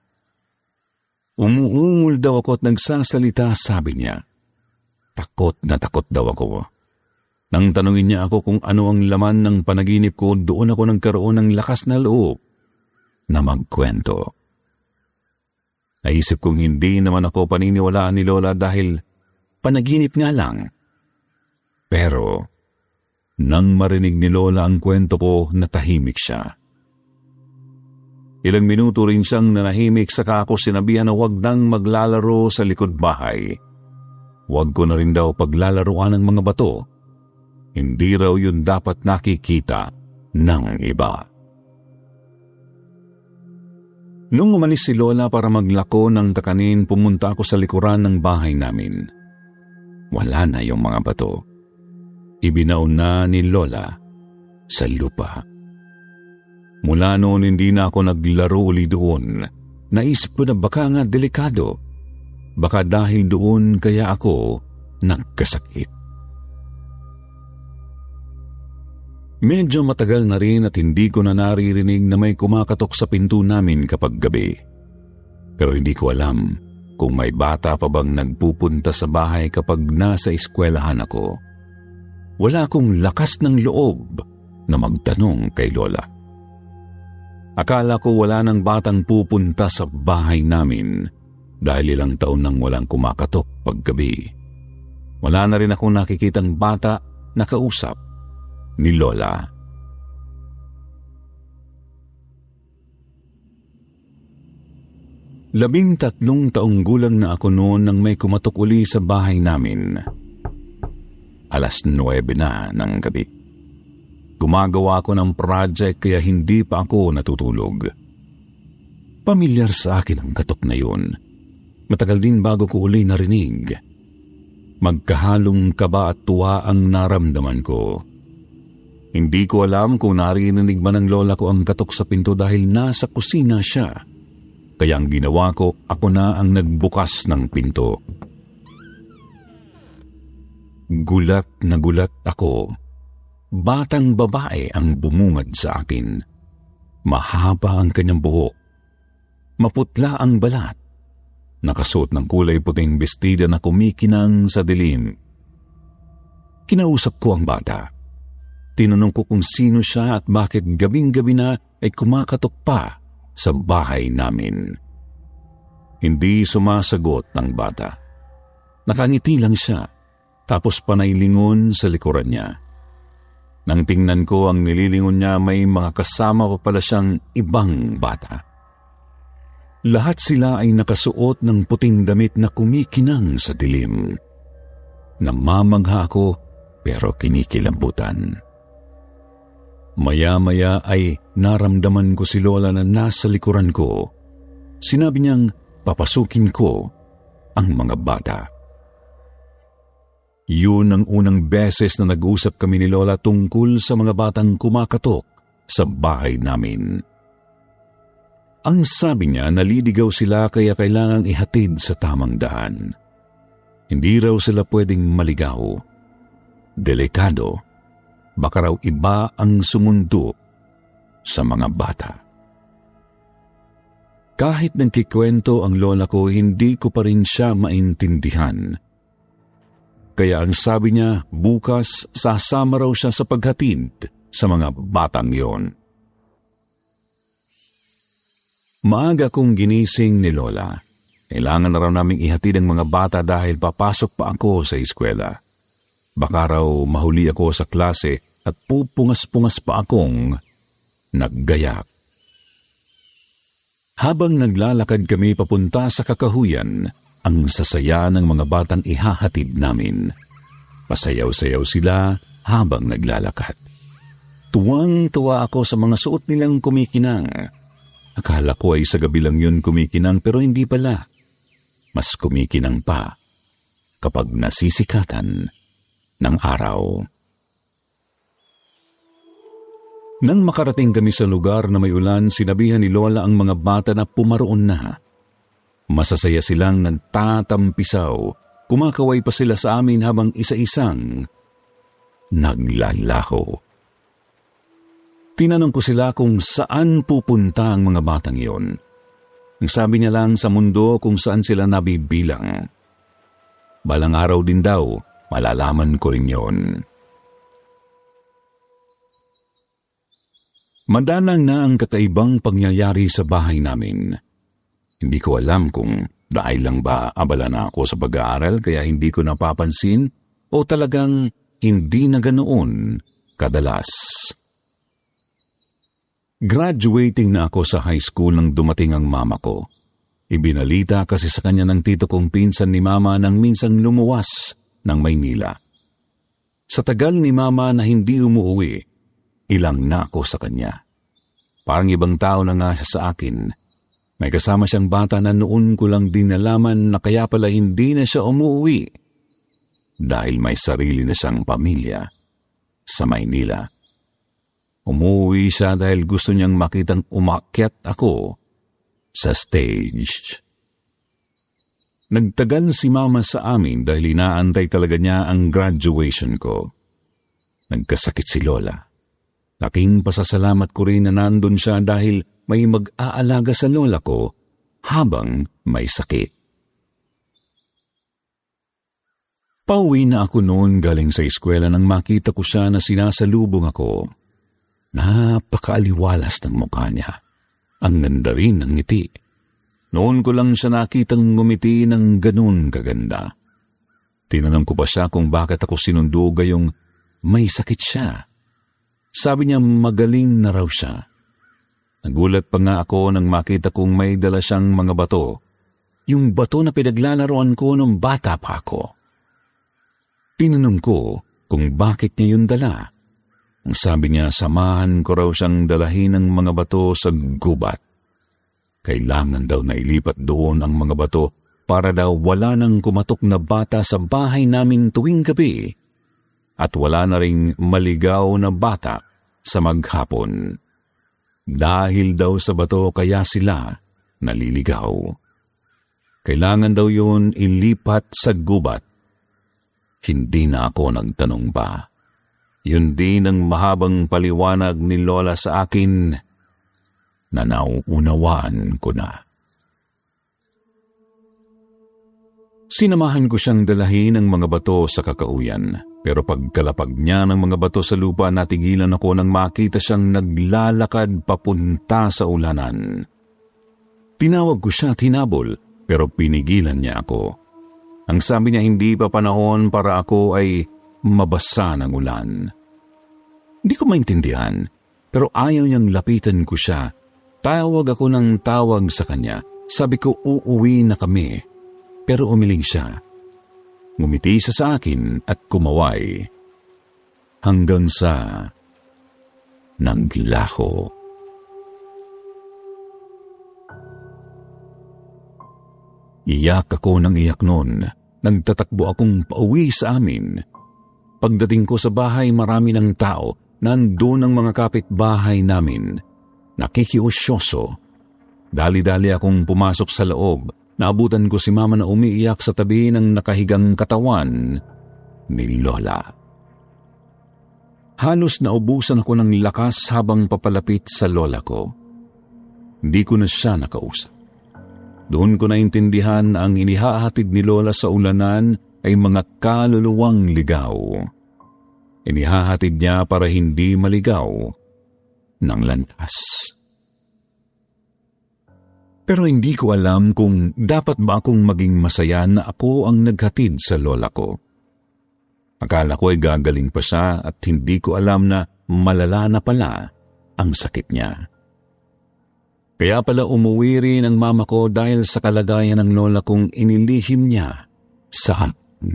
Umuungol daw ako at nagsasalita, sabi niya. Takot na takot daw ako. Nang tanungin niya ako kung ano ang laman ng panaginip ko, doon ako nagkaroon ng lakas na loob na magkwento. Naisip kong hindi naman ako paniniwalaan ni lola dahil panaginip nga lang. Pero nang marinig ni lola ang kwento ko, natahimik siya. Ilang minuto rin siyang nanahimik saka ako sinabihan na huwag nang maglalaro sa likod bahay. Huwag ko na rin daw paglalaruan ng mga bato. Hindi raw yun dapat nakikita ng iba. Nung umalis si Lola para maglako ng kakanin, pumunta ako sa likuran ng bahay namin. Wala na yung mga bato. Ibinaon na ni Lola sa lupa. Mula noon hindi na ako naglaro uli doon. Naisip ko na baka nga delikado. Baka dahil doon kaya ako nagkasakit. Medyo matagal na rin at hindi ko na naririnig na may kumakatok sa pinto namin kapag gabi. Pero hindi ko alam kung may bata pa bang nagpupunta sa bahay kapag nasa eskwelahan ako. Wala akong lakas ng loob na magtanong kay Lola. Akala ko wala nang batang pupunta sa bahay namin dahil ilang taon nang walang kumakatok paggabi. Wala na rin akong nakikitang bata na kausap ni Lola. Labing tatlong taong gulang na ako noon nang may kumatok uli sa bahay namin. Alas nuwebe na ng gabi. Gumagawa ako ng project kaya hindi pa ako natutulog. Pamilyar sa akin ang katok na yun. Matagal din bago ko uli narinig. Magkahalong kaba at tuwa ang naramdaman ko. Hindi ko alam kung narinig ba ng lola ko ang katok sa pinto dahil nasa kusina siya. Kaya ang ginawa ko, ako na ang nagbukas ng pinto. Gulat na gulat ako. Batang babae ang bumungad sa akin. Mahaba ang kanyang buhok. Maputla ang balat. Nakasuot ng kulay puting bestida na kumikinang sa dilim. Kinausap ko ang bata. Tinanong ko kung sino siya at bakit gabing-gabi na ay kumakatok pa sa bahay namin. Hindi sumasagot ang bata. Nakangiti lang siya, tapos panay lingon sa likuran niya. Nang tingnan ko ang nililingon niya, may mga kasama pa pala siyang ibang bata. Lahat sila ay nakasuot ng puting damit na kumikinang sa dilim. Namamangha ako pero kinikilambutan. Maya-maya ay naramdaman ko si Lola na nasa likuran ko. Sinabi niyang papasukin ko ang mga bata. Yun ang unang beses na nag-usap kami ni Lola tungkol sa mga batang kumakatok sa bahay namin. Ang sabi niya, naliligaw sila kaya kailangang ihatid sa tamang daan. Hindi raw sila pwedeng maligaw. Delikado. Baka raw iba ang sumundo sa mga bata. Kahit nagkikwento ang lola ko, hindi ko pa rin siya maintindihan. Kaya ang sabi niya, bukas sasama raw siya sa paghatid sa mga batang yon. Maaga kong ginising ni Lola. Kailangan na raw naming ihatid ang mga bata dahil papasok pa ako sa eskwela. Baka raw mahuli ako sa klase at pupungas-pungas pa akong naggayak. Habang naglalakad kami papunta sa kakahuyan, ang sasaya ng mga batang ihahatid namin. Pasayaw-sayaw sila habang naglalakad. Tuwang-tuwa ako sa mga suot nilang kumikinang. Akala ko ay sa gabi lang yun kumikinang pero hindi pala. Mas kumikinang pa kapag nasisikatan ng araw. Nang makarating kami sa lugar na may ulan, sinabihan ni Lola ang mga bata na pumaroon na. Masasaya silang nagtatampisaw. Kumakaway pa sila sa amin habang isa-isang naglalako. Tinanong ko sila kung saan pupunta ang mga batang iyon. Ang sabi niya lang sa mundo kung saan sila nabibilang. Balang araw din daw, malalaman ko rin yun. Madalang na ang kakaibang pangyayari sa bahay namin. Hindi ko alam kung dahil lang ba abala na ako sa pag-aaral kaya hindi ko napapansin o talagang hindi na ganoon kadalas. Graduating na ako sa high school nang dumating ang mama ko. Ibinalita kasi sa kanya ng tito kong pinsan ni mama nang minsang lumuwas ng Maynila. Sa tagal ni mama na hindi umuwi, ilang na ako sa kanya. Parang ibang tao na nga siya sa akin. May kasama siyang bata na noon ko lang din nalaman na kaya pala hindi na siya umuwi dahil may sarili na siyang pamilya sa Maynila. Umuwi siya dahil gusto niyang makitang umakyat ako sa stage. Nagtagal si Mama sa amin dahil inaantay talaga niya ang graduation ko. Nagkasakit si Lola. Laking pasasalamat ko rin na nandun siya dahil may mag-aalaga sa lola ko habang may sakit. Pauwi na ako noon galing sa eskwela nang makita ko siya na sinasalubong ako. Napakaaliwalas ng mukha niya. Ang ganda rin ng ngiti. Noon ko lang siya nakitang ngumiti ng ganun kaganda. Tinanong ko pa siya kung bakit ako sinundo gayong may sakit siya. Sabi niya magaling na raw siya. Nagulat pa nga ako nang makita kong may dala siyang mga bato. Yung bato na pinaglalaroan ko nung bata pa ako. Tinanong ko kung bakit niya yun dala. Ang sabi niya, samahan ko raw siyang dalahin ng mga bato sa gubat. Kailangan daw na ilipat doon ang mga bato para daw wala nang kumatok na bata sa bahay namin tuwing gabi at wala na ring maligaw na bata sa maghapon. Dahil daw sa bato kaya sila naliligaw. Kailangan daw yun ilipat sa gubat. Hindi na ako nagtanong pa. Yun din ang mahabang paliwanag ni Lola sa akin na nauunawaan ko na. Sinamahan ko siyang dalahin ng mga bato sa kakauyan. Pero pagkalapag niya ng mga bato sa lupa, natigilan ako nang makita siyang naglalakad papunta sa ulanan. Tinawag ko siya, tinabol, pero pinigilan niya ako. Ang sabi niya hindi pa panahon para ako ay mabasa ng ulan. Hindi ko maintindihan, pero ayaw niyang lapitan ko siya. Tawag ako ng tawag sa kanya. Sabi ko uuwi na kami, pero umiling siya. Ngumiti siya sa akin at kumaway hanggang sa naglaho. Iyak ako ng iyak noon. Nagtatakbo akong pauwi sa amin. Pagdating ko sa bahay, marami ng tao. Nandun ang mga kapitbahay namin. Nakikiusyoso. Dali-dali akong pumasok sa loob. Naabutan ko si Mama na umiiyak sa tabi ng nakahigang katawan ni Lola. Halos naubusan ako ng lakas habang papalapit sa lola ko. Hindi ko na siya nakausap. Doon ko naintindihan na ang inihahatid ni Lola sa ulanan ay mga kaluluwang ligaw. Inihahatid niya para hindi maligaw ng landas. Pero hindi ko alam kung dapat ba akong maging masaya na ako ang naghatid sa lola ko. Akala ko ay gagaling pa siya at hindi ko alam na malala na pala ang sakit niya. Kaya pala umuwi rin ang mama ko dahil sa kalagayan ng lola kong inilihim niya sa akin.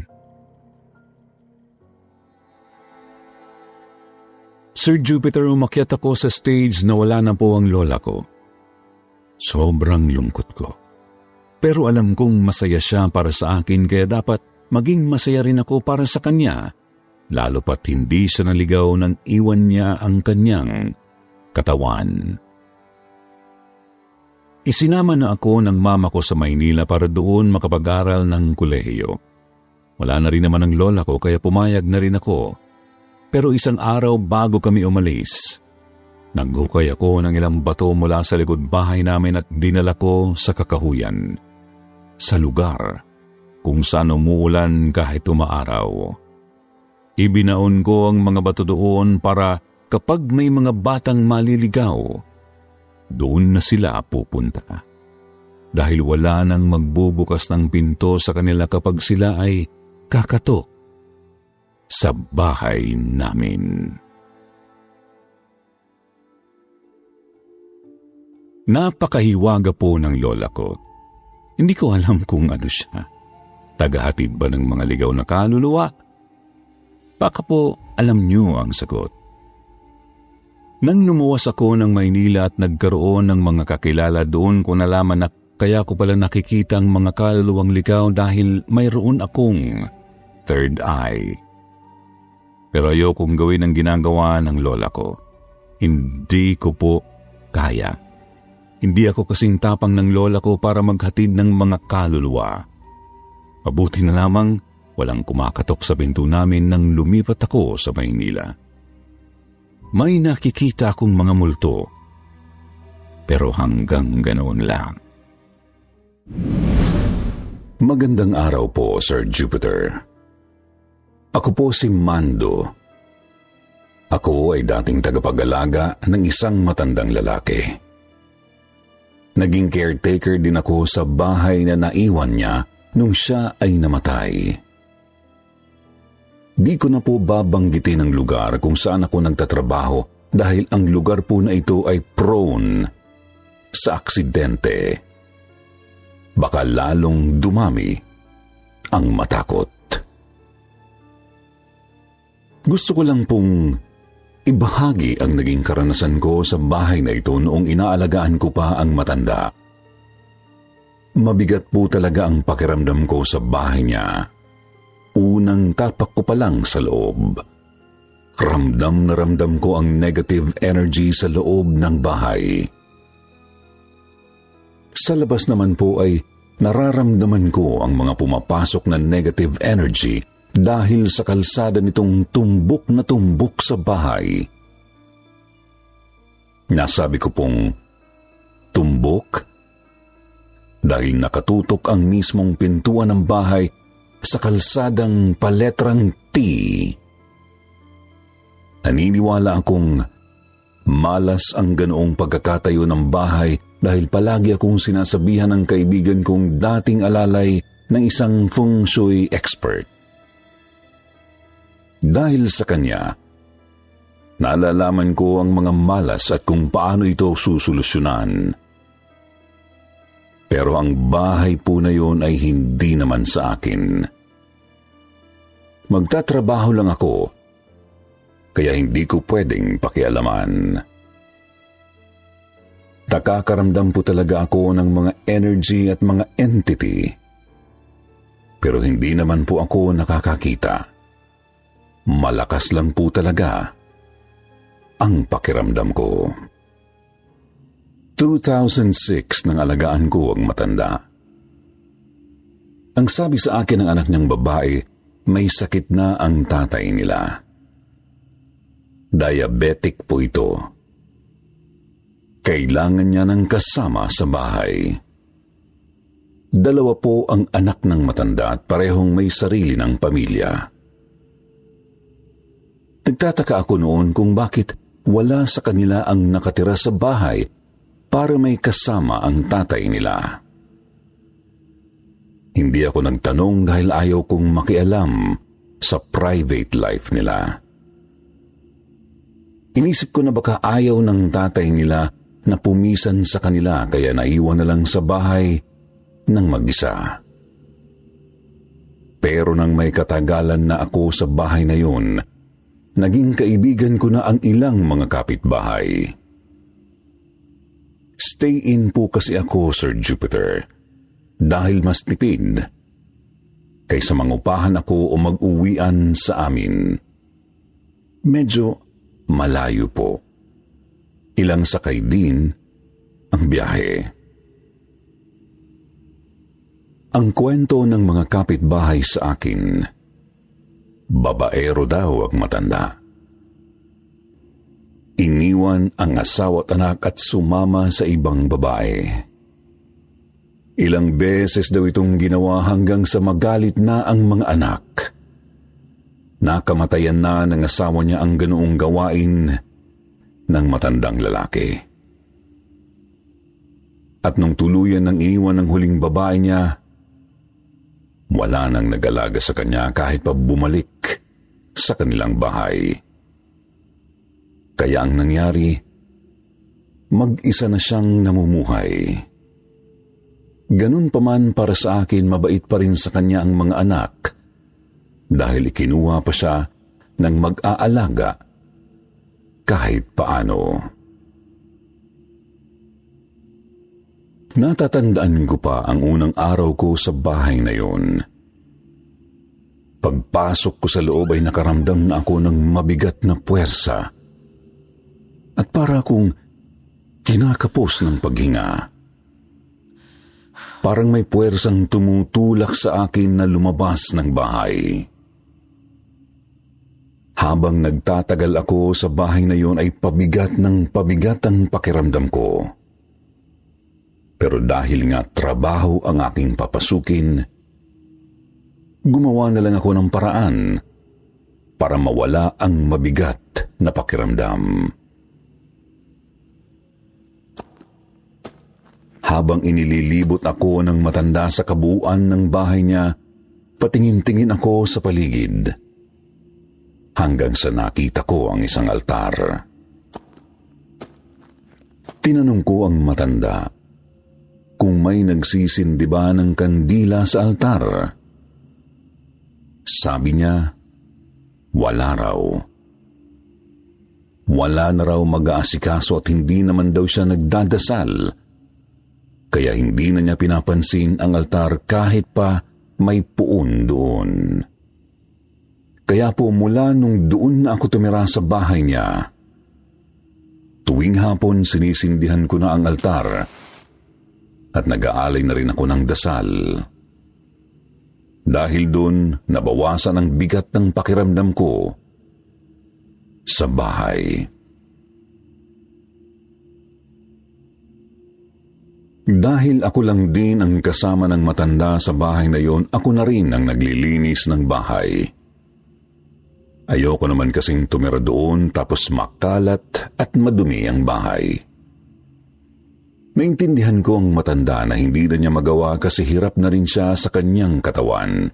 Sir Jupiter, umakyat ako sa stage na wala na po ang lola ko. Sobrang lungkot ko. Pero alam kong masaya siya para sa akin kaya dapat maging masaya rin ako para sa kanya, lalo pat hindi siya naligaw nang iwan niya ang kanyang katawan. Isinama na ako ng mama ko sa Maynila para doon makapag-aral ng kolehiyo. Wala na rin naman ang lola ko kaya pumayag na rin ako. Pero isang araw bago kami umalis, naghukay ako ng ilang bato mula sa likod bahay namin at dinala ko sa kakahuyan, sa lugar kung saan umuulan kahit umaaraw. Ibinaon ko ang mga bato doon para kapag may mga batang maliligaw, doon na sila pupunta. Dahil wala nang magbubukas ng pinto sa kanila kapag sila ay kakatok sa bahay namin. Napakahiwaga po ng lola ko. Hindi ko alam kung ano siya. Tagahatid ba ng mga ligaw na kaluluwa? Baka po alam niyo ang sagot. Nang lumuwas ako ng Maynila at nagkaroon ng mga kakilala doon ko nalaman na kaya ko pala nakikita ang mga kaluluwang ligaw dahil mayroon akong third eye. Pero ayokong gawin ang ginagawa ng lola ko. Hindi ko po kaya. Hindi ako kasing tapang ng lola ko para maghatid ng mga kaluluwa. Mabuti na lamang walang kumakatok sa pinto namin nang lumipat ako sa Maynila. May nakikita akong mga multo, pero hanggang ganoon lang. Magandang araw po, Sir Jupiter. Ako po si Mando. Ako ay dating tagapag-alaga ng isang matandang lalaki. Naging caretaker din ako sa bahay na naiwan niya nung siya ay namatay. Di ko na po babanggitin ang lugar kung saan ako nagtatrabaho dahil ang lugar po na ito ay prone sa aksidente. Baka lalong dumami ang matakot. Gusto ko lang pong ibahagi ang naging karanasan ko sa bahay na ito noong inaalagaan ko pa ang matanda. Mabigat po talaga ang pakiramdam ko sa bahay niya. Unang tapak ko pa lang sa loob, ramdam na ramdam ko ang negative energy sa loob ng bahay. Sa labas naman po ay nararamdaman ko ang mga pumapasok na negative energy dahil sa kalsada nitong tumbok na tumbok sa bahay. Nasabi ko pong tumbok dahil nakatutok ang mismong pintuan ng bahay sa kalsadang paletrang T. Naniniwala akong malas ang ganoong pagkakatayo ng bahay dahil palagi akong sinasabihan ng kaibigan kong dating alalay ng isang feng shui expert. Dahil sa kanya, nalalaman ko ang mga malas at kung paano ito susolusyonan. Pero ang bahay po na yun ay hindi naman sa akin. Magtatrabaho lang ako, kaya hindi ko pwedeng pakialaman. Nakakaramdam po talaga ako ng mga energy at mga entity, pero hindi naman po ako nakakakita. Malakas lang po talaga ang pakiramdam ko. two thousand six nang alagaan ko ang matanda. Ang sabi sa akin ng anak niyang babae, may sakit na ang tatay nila. Diabetic po ito. Kailangan niya ng kasama sa bahay. Dalawa po ang anak ng matanda at parehong may sarili ng pamilya. Nagtataka ako noon kung bakit wala sa kanila ang nakatira sa bahay para may kasama ang tatay nila. Hindi ako nagtanong dahil ayaw kong makialam sa private life nila. Inisip ko na baka ayaw ng tatay nila na pumisan sa kanila kaya naiwan na lang sa bahay ng mag-isa. Pero nang may katagalan na ako sa bahay na yun, naging kaibigan ko na ang ilang mga kapitbahay. Stay-in po kasi ako, Sir Jupiter, dahil mas tipid kaysa mangupahan ako o mag-uwian sa amin. Medyo malayo po. Ilang sakay din ang biyahe. Ang kwento ng mga kapitbahay sa akin, babaero daw ang matanda. Iniwan ang asawa at anak at sumama sa ibang babae. Ilang beses daw itong ginawa hanggang sa magalit na ang mga anak. Nakamatayan na ng asawa niya ang ganoong gawain ng matandang lalaki. At nung tuluyan ng iniwan ng huling babae niya, wala nang nag-alaga sa kanya kahit pa bumalik sa kanilang bahay. Kaya ang nangyari, mag-isa na siyang namumuhay. Ganun pa man para sa akin, mabait pa rin sa kanya ang mga anak dahil ikinuha pa siya ng mag-aalaga kahit paano. Natatandaan ko pa ang unang araw ko sa bahay na yun. Pagpasok ko sa loob ay nakaramdam na ako ng mabigat na puwersa at para akong kinakapos ng paghinga. Parang may puwersang tumutulak sa akin na lumabas ng bahay. Habang nagtatagal ako sa bahay na yun ay pabigat ng pabigat ang pakiramdam ko. Pero dahil nga trabaho ang aking papasukin, gumawa na lang ako ng paraan para mawala ang mabigat na pakiramdam. Habang inililibot ako ng matanda sa kabuuan ng bahay niya, patingin-tingin ako sa paligid. Hanggang sa nakita ko ang isang altar. Tinanong ko ang matanda kung may nagsisindi ba ng kandila sa altar. Sabi niya, wala raw. Wala na raw mag-aasikaso at hindi naman daw siya nagdadasal. Kaya hindi na niya pinapansin ang altar kahit pa may puon doon. Kaya po mula nung doon na ako tumira sa bahay niya, tuwing hapon sinisindihan ko na ang altar at nag-aalay na rin ako ng dasal. Dahil doon, nabawasan ang bigat ng pakiramdam ko sa bahay. Dahil ako lang din ang kasama ng matanda sa bahay na yon, ako na rin ang naglilinis ng bahay. Ayoko naman kasing tumira doon tapos makalat at madumi ang bahay. Naintindihan ko ang matanda na hindi na niya magawa kasi hirap na rin siya sa kanyang katawan.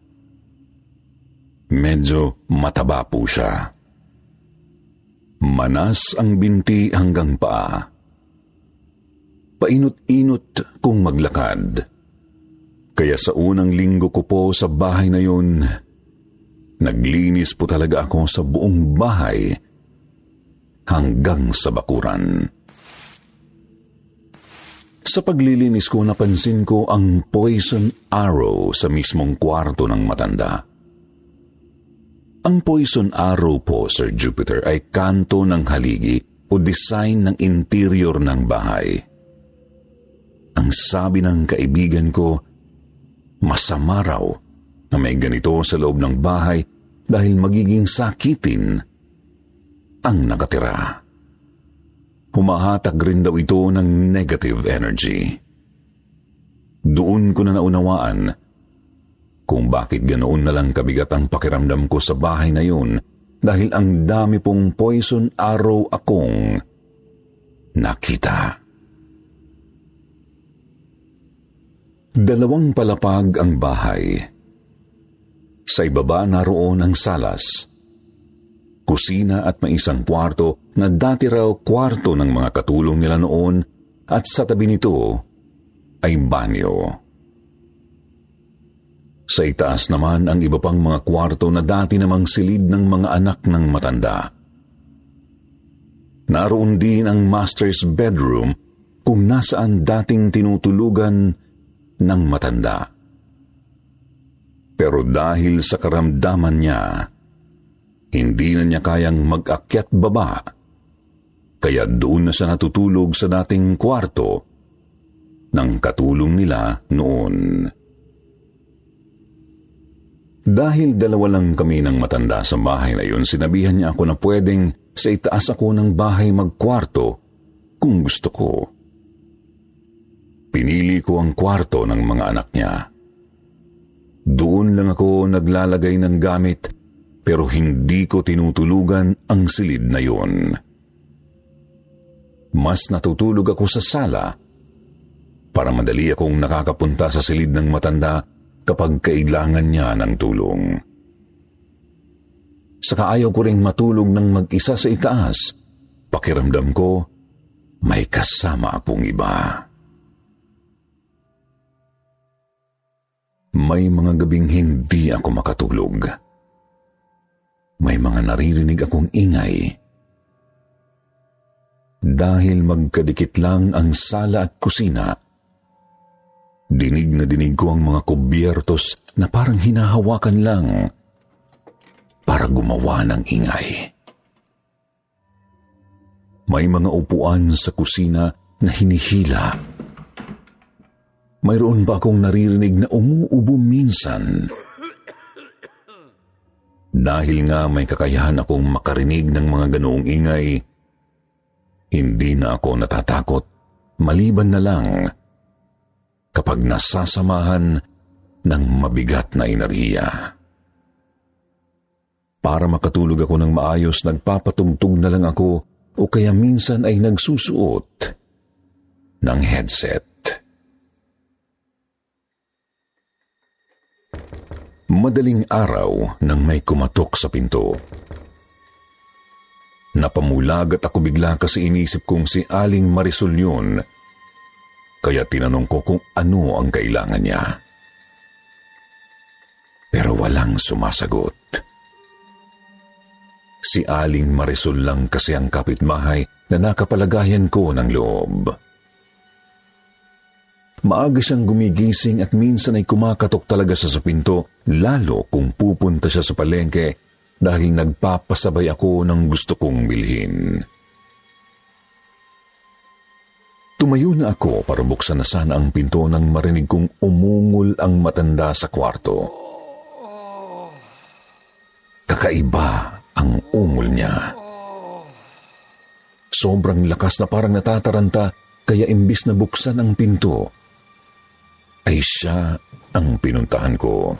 Medyo mataba po siya. Manas ang binti hanggang paa. Painot-inot kung maglakad. Kaya sa unang linggo ko po sa bahay na yun, naglinis po talaga ako sa buong bahay hanggang sa bakuran. Sa paglilinis ko, napansin ko ang poison arrow sa mismong kwarto ng matanda. Ang poison arrow po, Sir Jupiter, ay kanto ng haligi o design ng interior ng bahay. Ang sabi ng kaibigan ko, masama raw na may ganito sa loob ng bahay dahil magiging sakitin ang nakatira. Humahatag rin daw ito ng negative energy. Doon ko na naunawaan kung bakit ganoon na lang kabigat ang pakiramdam ko sa bahay na yun dahil ang dami pong poison arrow akong nakita. Dalawang palapag ang bahay. Sa ibaba naroon ang salas, kusina at may isang kwarto na dati raw kwarto ng mga katulong nila noon at sa tabi nito ay banyo. Sa itaas naman ang iba pang mga kwarto na dati namang silid ng mga anak ng matanda. Naroon din ang master's bedroom kung nasaan dating tinutulugan ng matanda. Pero dahil sa karamdaman niya, hindi na niya kayang mag-akyat baba, kaya doon na siya natutulog sa dating kwarto ng katulong nila noon. Dahil dalawa lang kami ng matanda sa bahay na yun, sinabihan niya ako na pwedeng sa itaas ako ng bahay magkwarto kung gusto ko. Pinili ko ang kwarto ng mga anak niya. Doon lang ako naglalagay ng gamit pero hindi ko tinutulugan ang silid na yun. Mas natutulog ako sa sala para madali akong nakakapunta sa silid ng matanda kapag kailangan niya ng tulong. Saka ayaw ko ring matulog ng mag-isa sa itaas. Pakiramdam ko, may kasama akong iba. May mga gabing hindi ako makatulog. May mga naririnig akong ingay Dahil magkadikit lang ang sala at kusina, dinig na dinig ko ang mga kubyertos na parang hinahawakan lang para gumawa ng ingay. May mga upuan sa kusina na hinihila. Mayroon ba akong naririnig na umuubo minsan? Dahil nga may kakayahan akong makarinig ng mga ganoong ingay, hindi na ako natatakot, maliban na lang kapag nasasamahan ng mabigat na enerhiya. Para makatulog ako ng maayos, nagpapatugtog na lang ako o kaya minsan ay nagsusuot ng headset. Madaling araw nang may kumatok sa pinto. Napamulagat ako bigla kasi inisip kong si Aling Marisol yun, kaya tinanong ko kung ano ang kailangan niya. Pero walang sumasagot. Si Aling Marisol lang kasi ang kapitbahay na nakapalagayan ko ng loob. Maaga siyang gumigising at minsan ay kumakatok talaga siya sa pinto, lalo kung pupunta siya sa palengke dahil nagpapasabay ako ng gusto kong bilhin. Tumayo na ako para buksan na sana ang pinto nang marinig kong umungol ang matanda sa kwarto. Kakaiba ang ungol niya. Sobrang lakas na parang natataranta, kaya imbis na buksan ang pinto, ay siya ang pinuntahan ko.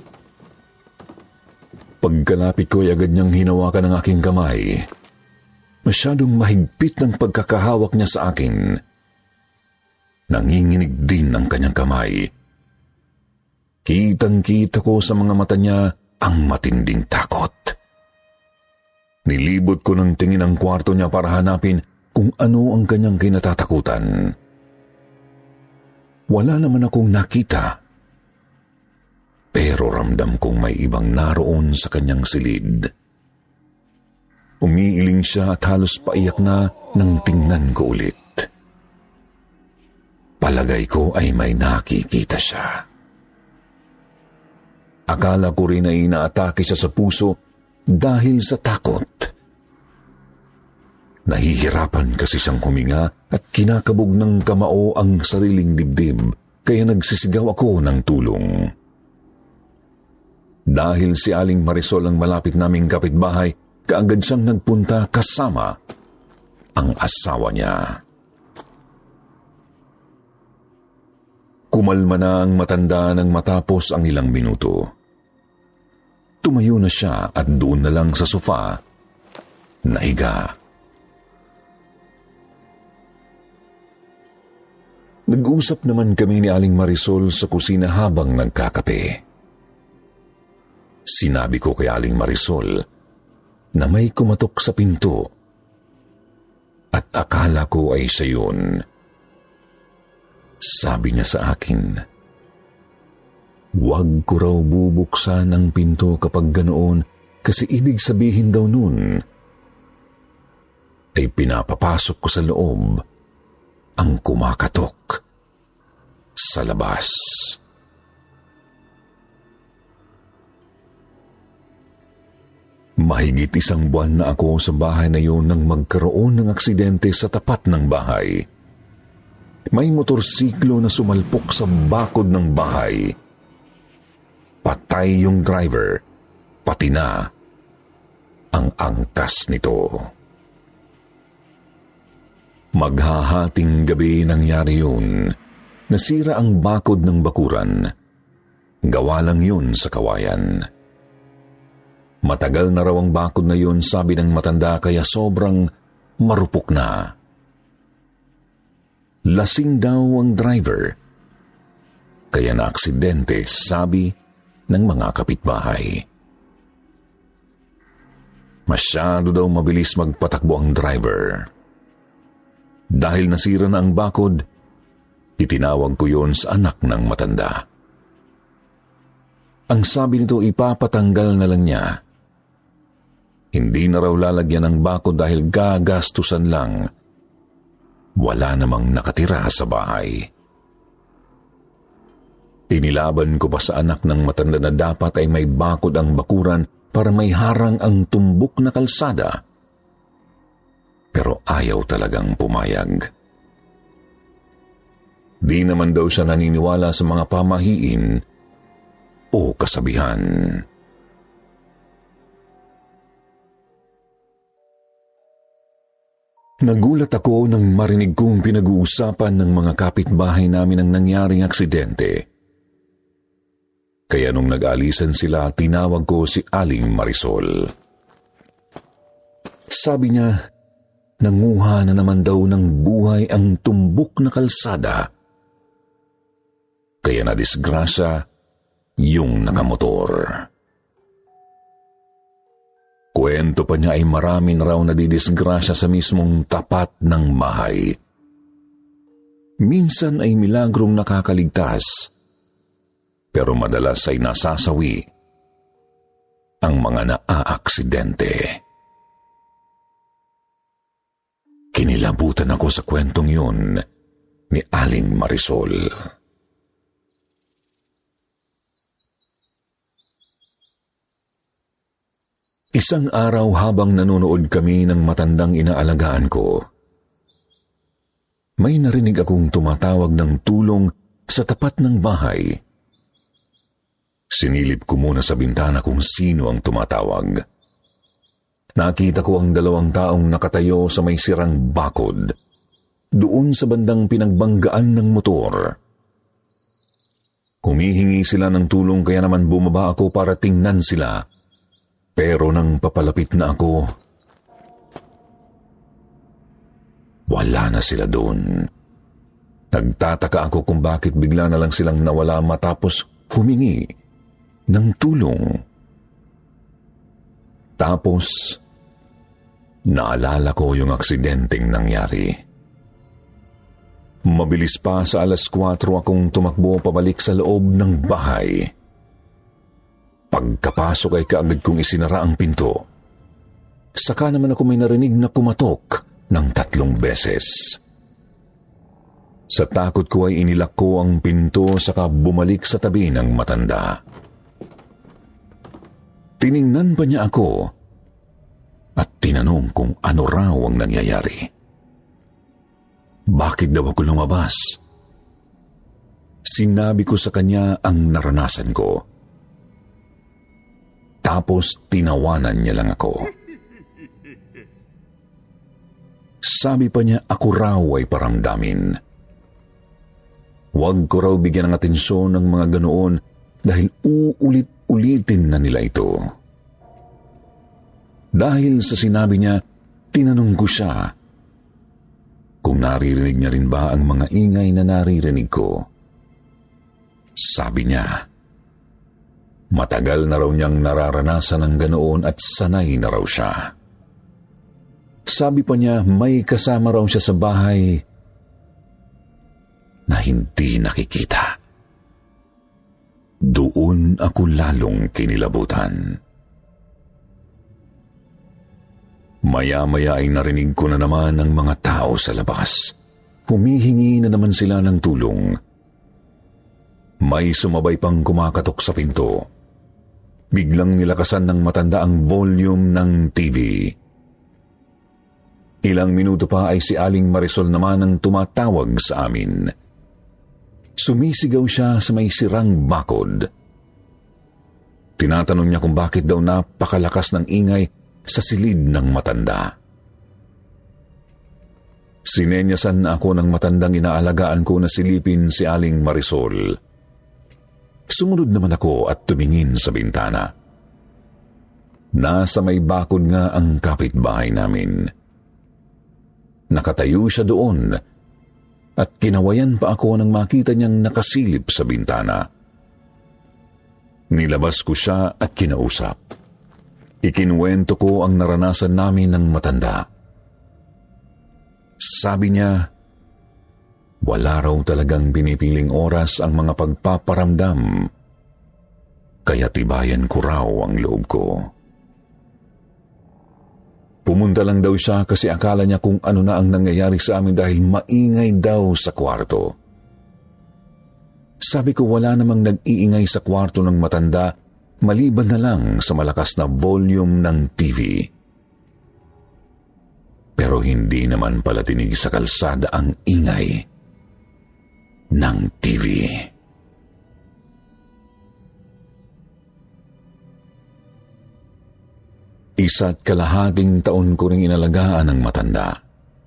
Pagkalapit ko ay agad niyang hinawakan ang aking kamay. Masyadong mahigpit ng pagkakahawak niya sa akin. Nanginginig din ang kanyang kamay. Kitang-kita ko sa mga mata niya ang matinding takot. Nilibot ko ng tingin ang kwarto niya para hanapin kung ano ang kanyang kinatatakutan. Wala naman akong nakita, pero ramdam kong may ibang naroon sa kanyang silid. Umiiling siya at halos paiyak na nang tingnan ko ulit. Palagay ko ay may nakikita siya. Akala ko rin ay inaatake siya sa puso dahil sa takot. Nahihirapan kasi siyang huminga at kinakabog ng kamao ang sariling dibdib, kaya nagsisigaw ako ng tulong. Dahil si Aling Marisol ang malapit naming kapitbahay, kaagad siyang nagpunta kasama ang asawa niya. Kumalma na ang matanda nang matapos ang ilang minuto. Tumayo na siya at doon na lang sa sofa nahiga. Nag-usap naman kami ni Aling Marisol sa kusina habang nagkakape. Sinabi ko kay Aling Marisol na may kumatok sa pinto at akala ko ay siya yun. Sabi niya sa akin, huwag ko raw bubuksan ang pinto kapag ganoon kasi ibig sabihin daw nun ay pinapapasok ko sa loob ang kumakatok sa labas. Mahigit isang buwan na ako sa bahay na yun nang magkaroon ng aksidente sa tapat ng bahay. May motorsiklo na sumalpok sa bakod ng bahay. Patay yung driver, pati na ang angkas nito. Maghahating gabi nangyari yun. Nasira ang bakod ng bakuran. Gawa lang yun sa kawayan. Matagal na raw ang bakod na yun, sabi ng matanda, kaya sobrang marupok na. Lasing daw ang driver, kaya na-aksidente, sabi ng mga kapitbahay. Masyado daw mabilis magpatakbo ang driver. Dahil nasira na ang bakod, itinawag ko yon sa anak ng matanda. Ang sabi nito, ipapatanggal na lang niya. Hindi na raw lalagyan ng bakod dahil gagastusan lang wala namang nakatira sa bahay. Inilaban ko pa sa anak ng matanda na dapat ay may bakod ang bakuran para may harang ang tumbok na kalsada. Pero ayaw talagang pumayag. Di naman daw siya naniniwala sa mga pamahiin o kasabihan. Nagulat ako nang marinig kong pinag-uusapan ng mga kapitbahay namin ang nangyaring aksidente. Kaya nung nag-alisan sila, tinawag ko si Aling Marisol. Sabi niya, nanguha na naman daw ng buhay ang tumbok na kalsada. Kaya nadisgrasya yung nakamotor. Kwento pa niya ay marami na raw nadidisgrasya sa mismong tapat ng bahay. Minsan ay milagrong nakakaligtas, pero madalas ay nasasawi ang mga naaaksidente. Kinilabutan ako sa kwentong yun ni Aling Marisol. Isang araw habang nanonood kami ng matandang inaalagaan ko, may narinig akong tumatawag ng tulong sa tapat ng bahay. Sinilip ko muna sa bintana kung sino ang tumatawag. Nakita ko ang dalawang taong nakatayo sa may sirang bakod, doon sa bandang pinagbanggaan ng motor. Humihingi sila ng tulong kaya naman bumaba ako para tingnan sila. Pero nang papalapit na ako, wala na sila doon. Nagtataka ako kung bakit bigla na lang silang nawala matapos humingi ng tulong. Tapos, naalala ko yung aksidenteng nangyari. Mabilis pa sa alas kwatro akong tumakbo pabalik sa loob ng bahay. Pagkapasok ay kaagad kong isinara ang pinto. Saka naman ako may narinig na kumatok ng tatlong beses. Sa takot ko ay inilak ko ang pinto saka bumalik sa tabi ng matanda. Tiningnan pa niya ako at tinanong kung ano raw ang nangyayari. Bakit daw ako lumabas? Sinabi ko sa kanya ang naranasan ko. Tapos tinawanan niya lang ako. Sabi pa niya ako raw ay paramdamin. Huwag ko raw bigyan ng atensyon ng mga ganoon dahil uulit-ulitin na nila ito. Dahil sa sinabi niya, tinanong ko siya kung naririnig niya rin ba ang mga ingay na naririnig ko. Sabi niya, matagal na raw niyang nararanasan ng ganoon at sanay na raw siya. Sabi pa niya may kasama raw siya sa bahay na hindi nakikita. Doon ako lalong kinilabutan. Maya-maya ay narinig ko na naman ang mga tao sa labas. Humihingi na naman sila ng tulong. May sumabay pang kumakatok sa pinto. Biglang nilakasan ng matanda ang volume ng T V. Ilang minuto pa ay si Aling Marisol naman ang tumatawag sa amin. Sumisigaw siya sa may sirang bakod. Tinatanong niya kung bakit daw napakalakas ng ingay sa silid ng matanda. Sinenyasan na ako ng matandang inaalagaan ko na silipin si Aling Marisol. Sumunod naman ako at tumingin sa bintana. Nasa may bakod nga ang kapitbahay namin. Nakatayo siya doon at kinawayan pa ako nang makita niyang nakasilip sa bintana. Nilabas ko siya at kinausap. Ikinuwento ko ang naranasan namin ng matanda. Sabi niya, wala raw talagang pinipiling oras ang mga pagpaparamdam, kaya tibayan ko raw ang loob ko. Pumunta lang daw siya kasi akala niya kung ano na ang nangyayari sa amin dahil maingay daw sa kwarto. Sabi ko wala namang nag-iingay sa kwarto ng matanda maliban na lang sa malakas na volume ng T V. Pero hindi naman pala tinig sa kalsada ang ingay ng T V. Isa't kalahating taon ko ring inalagaan ang matanda.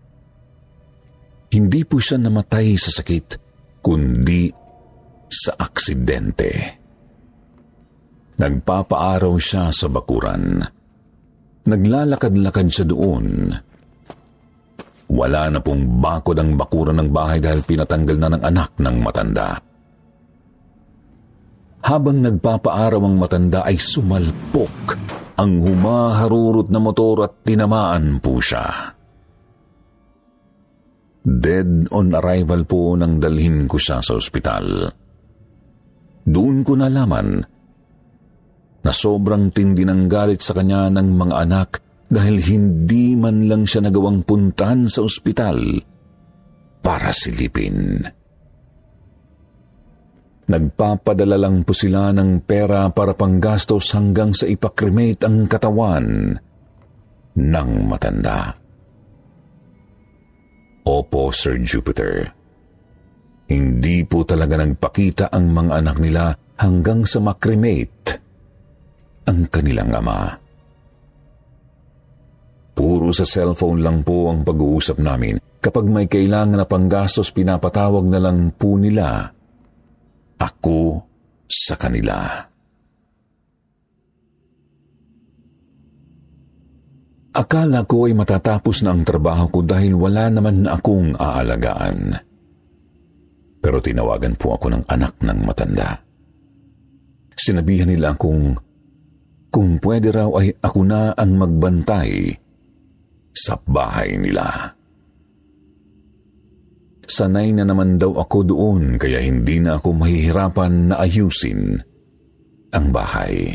Hindi po siya namatay sa sakit, kundi sa aksidente. Nagpapaaraw siya sa bakuran. Naglalakad-lakad siya doon. Wala na pong bakod ang bakuran ng bahay dahil pinatanggal na ng anak ng matanda. Habang nagpapaaraw ang matanda ay sumalpok ang humaharurot na motor at tinamaan po siya. Dead on arrival po nang dalhin ko siya sa ospital. Doon ko nalaman na sobrang tindi ng galit sa kanya ng mga anak dahil hindi man lang siya nagawang puntahan sa ospital para silipin. Nagpapadala lang po sila ng pera para panggastos hanggang sa ipakremate ang katawan ng matanda. Opo, Sir Jupiter. Hindi po talaga nagpakita ang mga anak nila hanggang sa makremate ang kanilang ama. Puro sa cellphone lang po ang pag-uusap namin. Kapag may kailangan na panggastos, pinapatawag na lang po nila ako sa kanila. Akala ko ay matatapos na ang trabaho ko dahil wala naman na akong aalagaan. Pero tinawagan po ako ng anak ng matanda. Sinabihan nila akong kung pwede raw ay ako na ang magbantay sa bahay nila. Sanay na naman daw ako doon kaya hindi na ako mahihirapan na ayusin ang bahay.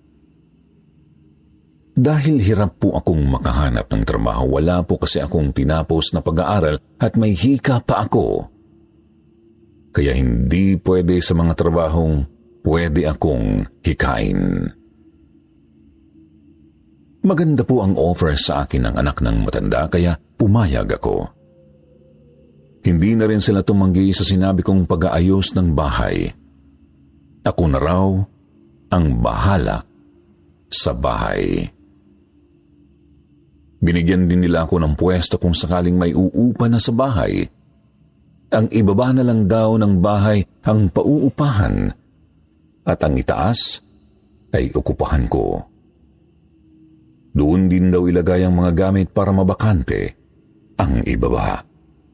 Dahil hirap po akong makahanap ng trabaho, wala po kasi akong tinapos na pag-aaral at may hika pa ako. Kaya hindi pwede sa mga trabahong pwede akong hikain. Maganda po ang offer sa akin ng anak ng matanda kaya pumayag ako. Hindi na rin sila tumanggi sa sinabi kong pag-aayos ng bahay. Ako na raw ang bahala sa bahay. Binigyan din nila ako ng pwesto kung sakaling may uupa na sa bahay. Ang ibaba na lang daw ng bahay ang pauupahan at ang itaas ay okupahan ko. Doon din daw ilagay ang mga gamit para mabakante ang ibaba.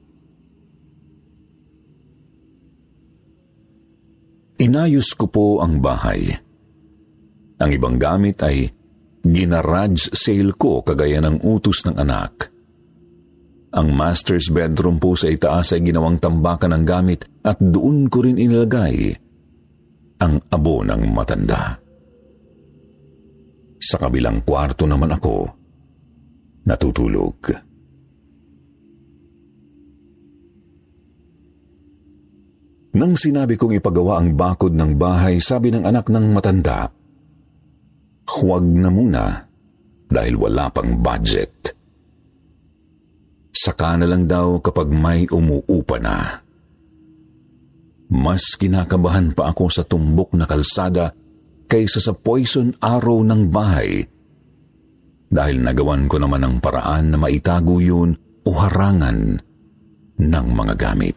Inayos ko po ang bahay. Ang ibang gamit ay ginarage sale ko kagaya ng utos ng anak. Ang master's bedroom po sa itaas ay ginawang tambakan ng gamit at doon ko rin inilagay ang abo ng matanda. Sa kabilang kwarto naman ako natutulog. Nang sinabi kong ipagawa ang bakod ng bahay, sabi ng anak ng matanda, huwag na muna dahil wala pang budget. Saka na lang daw kapag may umuupa na. Mas kinakabahan pa ako sa tumbok na kalsada kaysa sa poison arrow ng bahay dahil nagawan ko naman ng paraan na maitago yun o harangan ng mga gamit.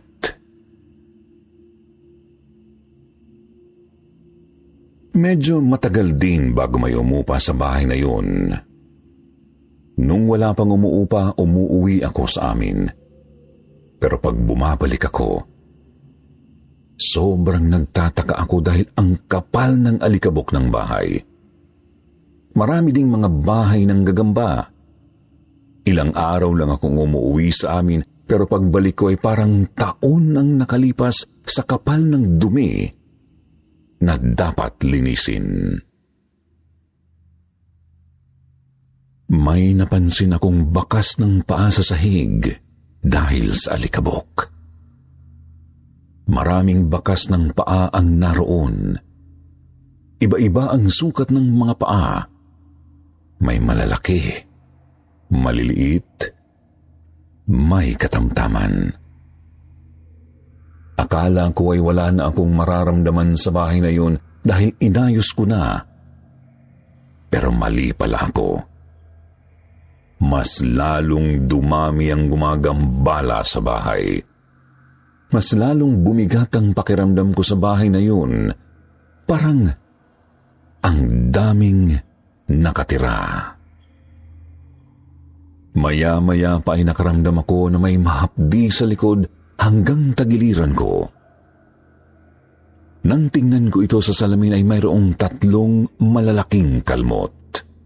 Medyo matagal din bago may umupa sa bahay na yun. Nung wala pang umuupa, umuuwi ako sa amin. Pero pag bumabalik ako, sobrang nagtataka ako dahil ang kapal ng alikabok ng bahay. Marami ding mga bahay ng gagamba. Ilang araw lang akong umuuwi sa amin, pero pagbalik ko ay parang taon ang nakalipas sa kapal ng dumi na dapat linisin. May napansin akong bakas ng paa sa sahig dahil sa alikabok. Maraming bakas ng paa ang naroon. Iba-iba ang sukat ng mga paa. May malalaki, maliliit, may katamtaman. Akala ko ay wala na akong mararamdaman sa bahay na yun dahil inayos ko na. Pero mali pala ako. Mas lalong dumami ang gumagambala sa bahay. Mas lalong bumigat ang pakiramdam ko sa bahay na yun. Parang ang daming nakatira. Maya-maya pa ay nakaramdam ako na may mahapdi sa likod hanggang tagiliran ko. Nang tingnan ko ito sa salamin ay mayroong tatlong malalaking kalmot.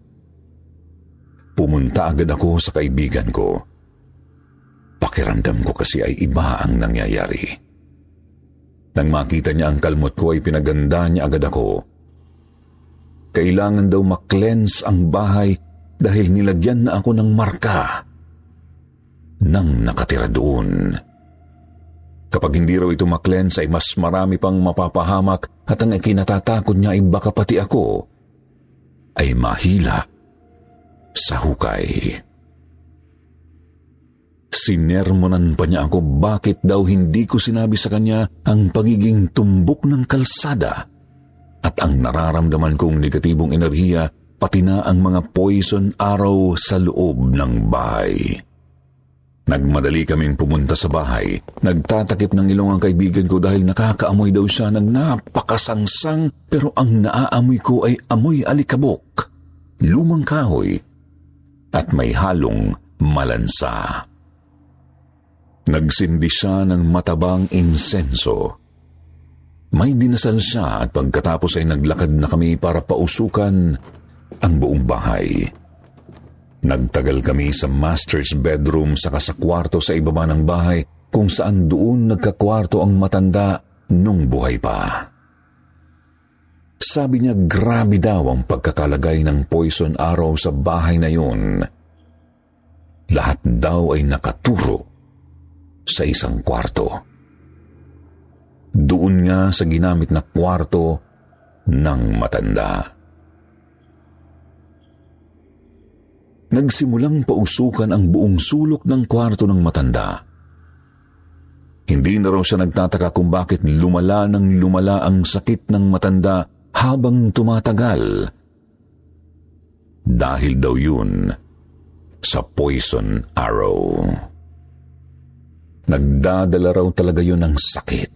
Pumunta agad ako sa kaibigan ko. Pakiramdam ko kasi ay iba ang nangyayari. Nang makita niya ang kalmot ko ay pinaganda niya agad ako. Kailangan daw ma-cleanse ang bahay dahil nilagyan na ako ng marka nang nakatira doon. Kapag hindi raw ito ma-cleanse ay mas marami pang mapapahamak at ang ikinatatakot niya ay baka pati ako ay mahila sa hukay. Sinermonan pa niya ako bakit daw hindi ko sinabi sa kanya ang pagiging tumbok ng kalsada at ang nararamdaman kong negatibong enerhiya pati na ang mga poison arrow sa loob ng bahay. Nagmadali kaming pumunta sa bahay. Nagtatakip ng ilong ang kaibigan ko dahil nakakaamoy daw siya ng napakasangsang pero ang naaamoy ko ay amoy alikabok, lumang kahoy at may halong malansa. Nagsindi siya ng matabang insenso. May dinasal siya at pagkatapos ay naglakad na kami para pausukan ang buong bahay. Nagtagal kami sa master's bedroom saka sa kwarto sa ibaba ng bahay kung saan doon nagkakwarto ang matanda nung buhay pa. Sabi niya grabe daw ang pagkakalagay ng poison arrow sa bahay na yun. Lahat daw ay nakaturo sa isang kwarto. Doon nga sa ginamit na kwarto ng matanda. Nagsimulang pausukan ang buong sulok ng kwarto ng matanda. Hindi na raw siya nagtataka kung bakit lumala ng lumala ang sakit ng matanda habang tumatagal. Dahil daw yun sa poison arrow. Nagdadala raw talaga yun ng sakit.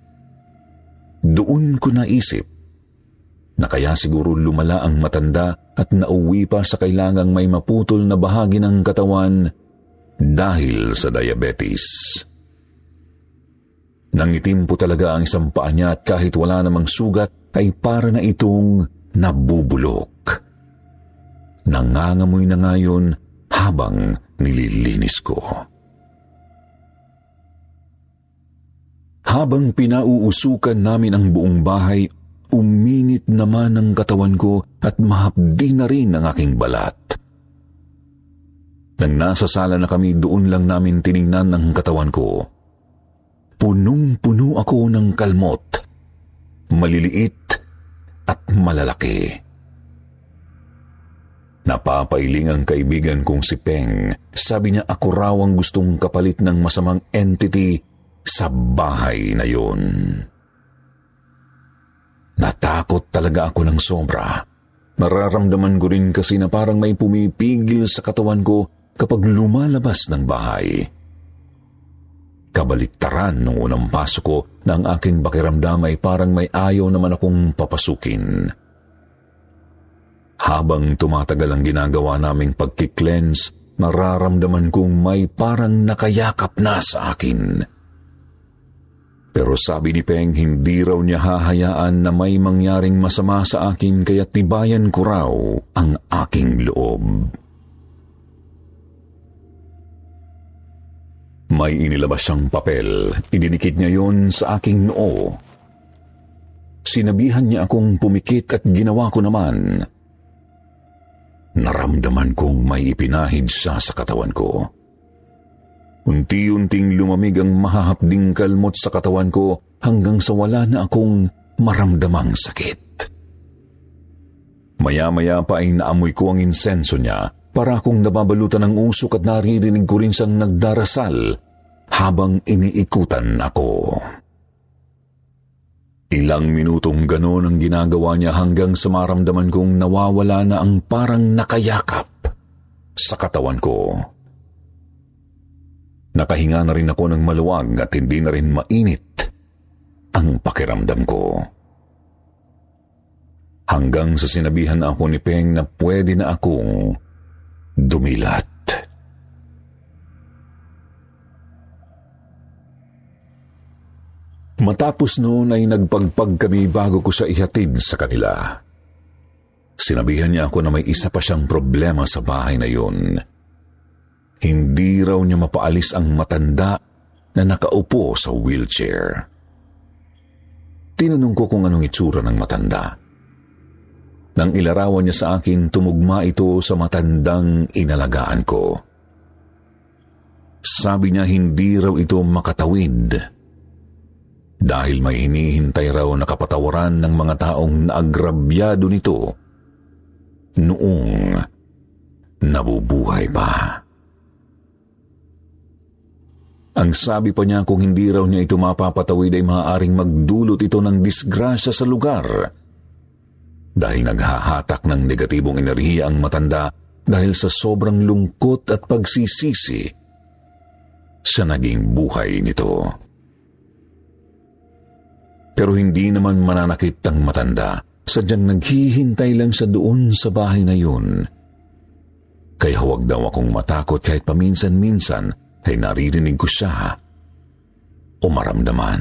Doon ko naisip na kaya siguro lumala ang matanda at nauwi pa sa kailangang may maputol na bahagi ng katawan dahil sa diabetes. Nangitim po talaga ang isang paa niya at kahit wala namang sugat ay para na itong nabubulok. Nangangamoy na ngayon habang nililinis ko. Habang pinauusukan namin ang buong bahay, uminit naman ang katawan ko at mahapdi na rin ang aking balat. Nang nasa sala na kami, doon lang namin tiningnan ang katawan ko. Punong-puno ako ng kalmot, maliliit at malalaki. Napapailing ang kaibigan kong si Peng. Sabi niya ako raw ang gustong kapalit ng masamang entity sa bahay na yun. Natakot talaga ako ng sobra. Nararamdaman ko rin kasi na parang may pumipigil sa katawan ko kapag lumalabas ng bahay. Kabaliktaran nung unang pasok ko na ang aking pakiramdam ay parang may ayaw naman akong papasukin. Habang tumatagal ang ginagawa naming pagki-cleanse, nararamdaman kong may parang nakayakap na sa akin. Pero sabi ni Peng, hindi raw niya hahayaan na may mangyaring masama sa akin kaya tibayan ko raw ang aking loob. May inilabas siyang papel. Idinikit niya yon sa aking noo. Sinabihan niya akong pumikit at ginawa ko naman. Naramdaman kong may ipinahid siya sa katawan ko. Unti-unting lumamig ang mahahapding kalmot sa katawan ko hanggang sa wala na akong maramdamang sakit. Maya-maya pa ay naamoy ko ang insenso niya para akong nababalutan ng usok at naririnig ko rin siyang nagdarasal habang iniikutan ako. Ilang minutong gano'n ang ginagawa niya hanggang sa maramdaman kong nawawala na ang parang nakayakap sa katawan ko. Nakahinga na rin ako ng maluwag at hindi na rin mainit ang pakiramdam ko. Hanggang sa sinabihan ako ni Peng na pwede na akong dumilat. Matapos noon ay nagpagpag kami bago ko siya ihatid sa kanila. Sinabihan niya ako na may isa pa siyang problema sa bahay na yun. Hindi raw niya mapaalis ang matanda na nakaupo sa wheelchair. Tinanong ko kung anong itsura ng matanda. Nang ilarawan niya sa akin, tumugma ito sa matandang inalagaan ko. Sabi niya hindi raw ito makatawid dahil may hinihintay raw na kapatawaran ng mga taong naagrabyado nito noong nabubuhay pa. Ang sabi pa niya kung hindi raw niya ito mapapatawid ay maaaring magdulot ito ng disgrasya sa lugar dahil naghahatak ng negatibong enerhiya ang matanda dahil sa sobrang lungkot at pagsisisi sa naging buhay nito. Pero hindi naman mananakit ang matanda, sadyang naghihintay lang sa doon sa bahay na yun. Kaya huwag daw akong matakot kahit paminsan-minsan ay naririnig ko siya o maramdaman.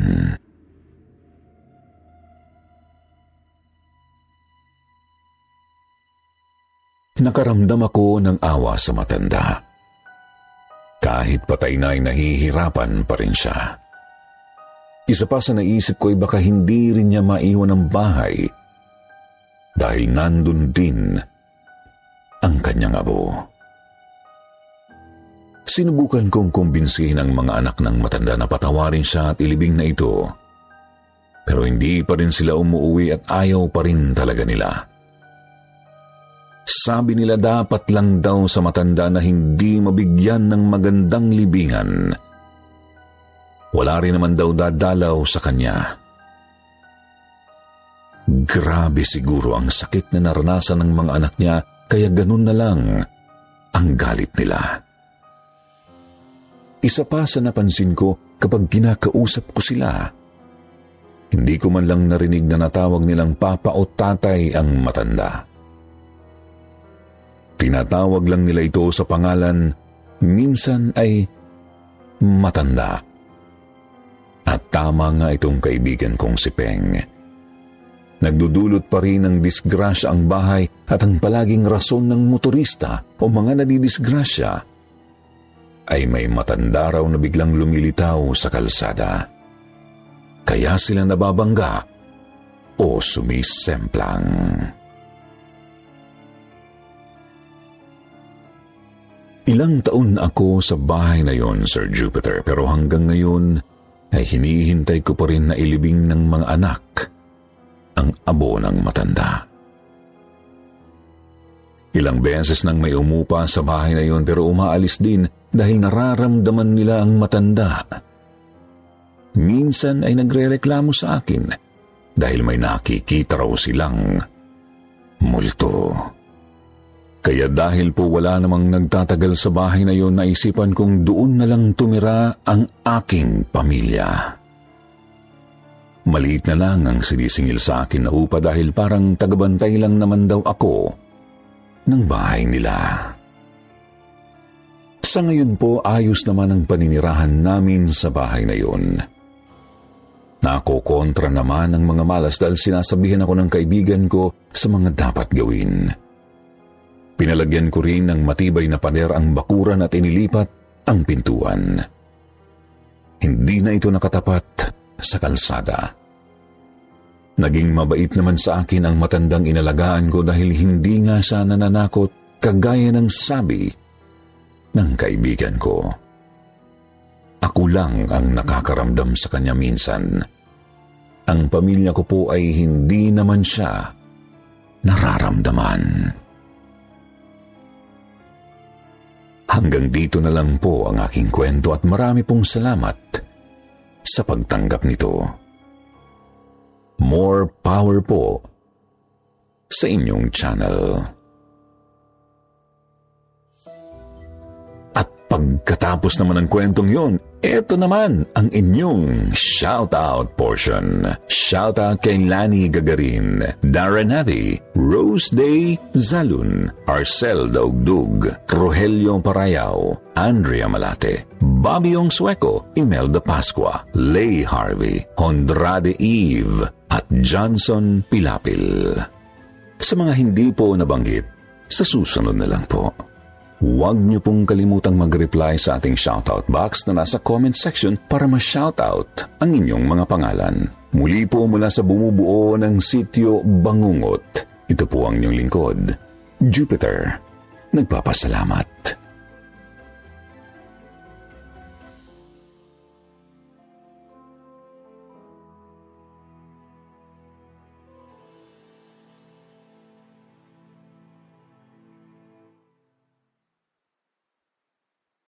Nakaramdam ako ng awa sa matanda. Kahit patay na ay nahihirapan pa rin siya. Isa pa sa naisip ko ay baka hindi rin niya maiwan ang bahay dahil nandun din ang kanyang abo. Sinubukan kong kumbinsihin ang mga anak ng matanda na patawarin siya at ilibing na ito. Pero hindi pa rin sila umuwi at ayaw pa rin talaga nila. Sabi nila dapat lang daw sa matanda na hindi mabigyan ng magandang libingan. Wala rin naman daw dadalaw sa kanya. Grabe siguro ang sakit na naranasan ng mga anak niya kaya ganun na lang ang galit nila. Isa pa sa napansin ko kapag kinakausap ko sila, hindi ko man lang narinig na natawag nilang papa o tatay ang matanda. Tinatawag lang nila ito sa pangalan, minsan ay matanda. At tama nga itong kaibigan kong si Peng. Nagdudulot pa rin ng disgrasya ang bahay at ang palaging rason ng motorista o mga nadidisgrasya ay may matanda raw na biglang lumilitaw sa kalsada. Kaya sila nababangga o sumisemplang. Ilang taon na ako sa bahay na yon, Sir Jupiter, pero hanggang ngayon ay hinihintay ko pa rin na ilibing ng mga anak ang abo ng matanda. Ilang beses nang may umupa sa bahay na yon pero umaalis din dahil nararamdaman nila ang matanda. Minsan ay nagrereklamo sa akin dahil may nakikita raw silang multo. Kaya dahil po wala namang nagtatagal sa bahay na yon, naisipan kong doon na lang tumira ang aking pamilya. Maliit na lang ang sinisingil sa akin na upa dahil parang tagabantay lang naman daw ako ng bahay nila. Sa ngayon po, ayos naman ang paninirahan namin sa bahay na yon. Nakokontra naman ang mga malas dahil sinasabihan ako ng kaibigan ko sa mga dapat gawin. Pinalagyan ko rin ng matibay na pader ang bakuran at inilipat ang pintuan. Hindi na ito nakatapat sa kalsada. Naging mabait naman sa akin ang matandang inalagaan ko dahil hindi nga siya nananakot kagaya ng sabi ng kaibigan ko. Ako lang ang nakakaramdam sa kanya minsan. Ang pamilya ko po ay hindi naman siya nararamdaman. Hanggang dito na lang po ang aking kwento at marami pong salamat sa pagtanggap nito. More power po sa inyong channel. At pagkatapos naman ng kwentong yon, eto naman ang inyong shoutout portion. Shoutout kay Lani Gagarin, Darren Navi, Rose Day Zalun, Arcel Daugdug, Rogelio Parayao, Andrea Malate, Bobby Ong Sueco, Imelda Pascua, Lay Harvey, Hondrade Eve, at Johnson Pilapil. Sa mga hindi po nabanggit, sa susunod na lang po. Huwag niyo pong kalimutang mag-reply sa ating shoutout box na nasa comment section para ma-shoutout ang inyong mga pangalan. Muli po mula sa bumubuo ng Sitio Bangungot, ito po ang inyong lingkod, Jupiter. Nagpapasalamat.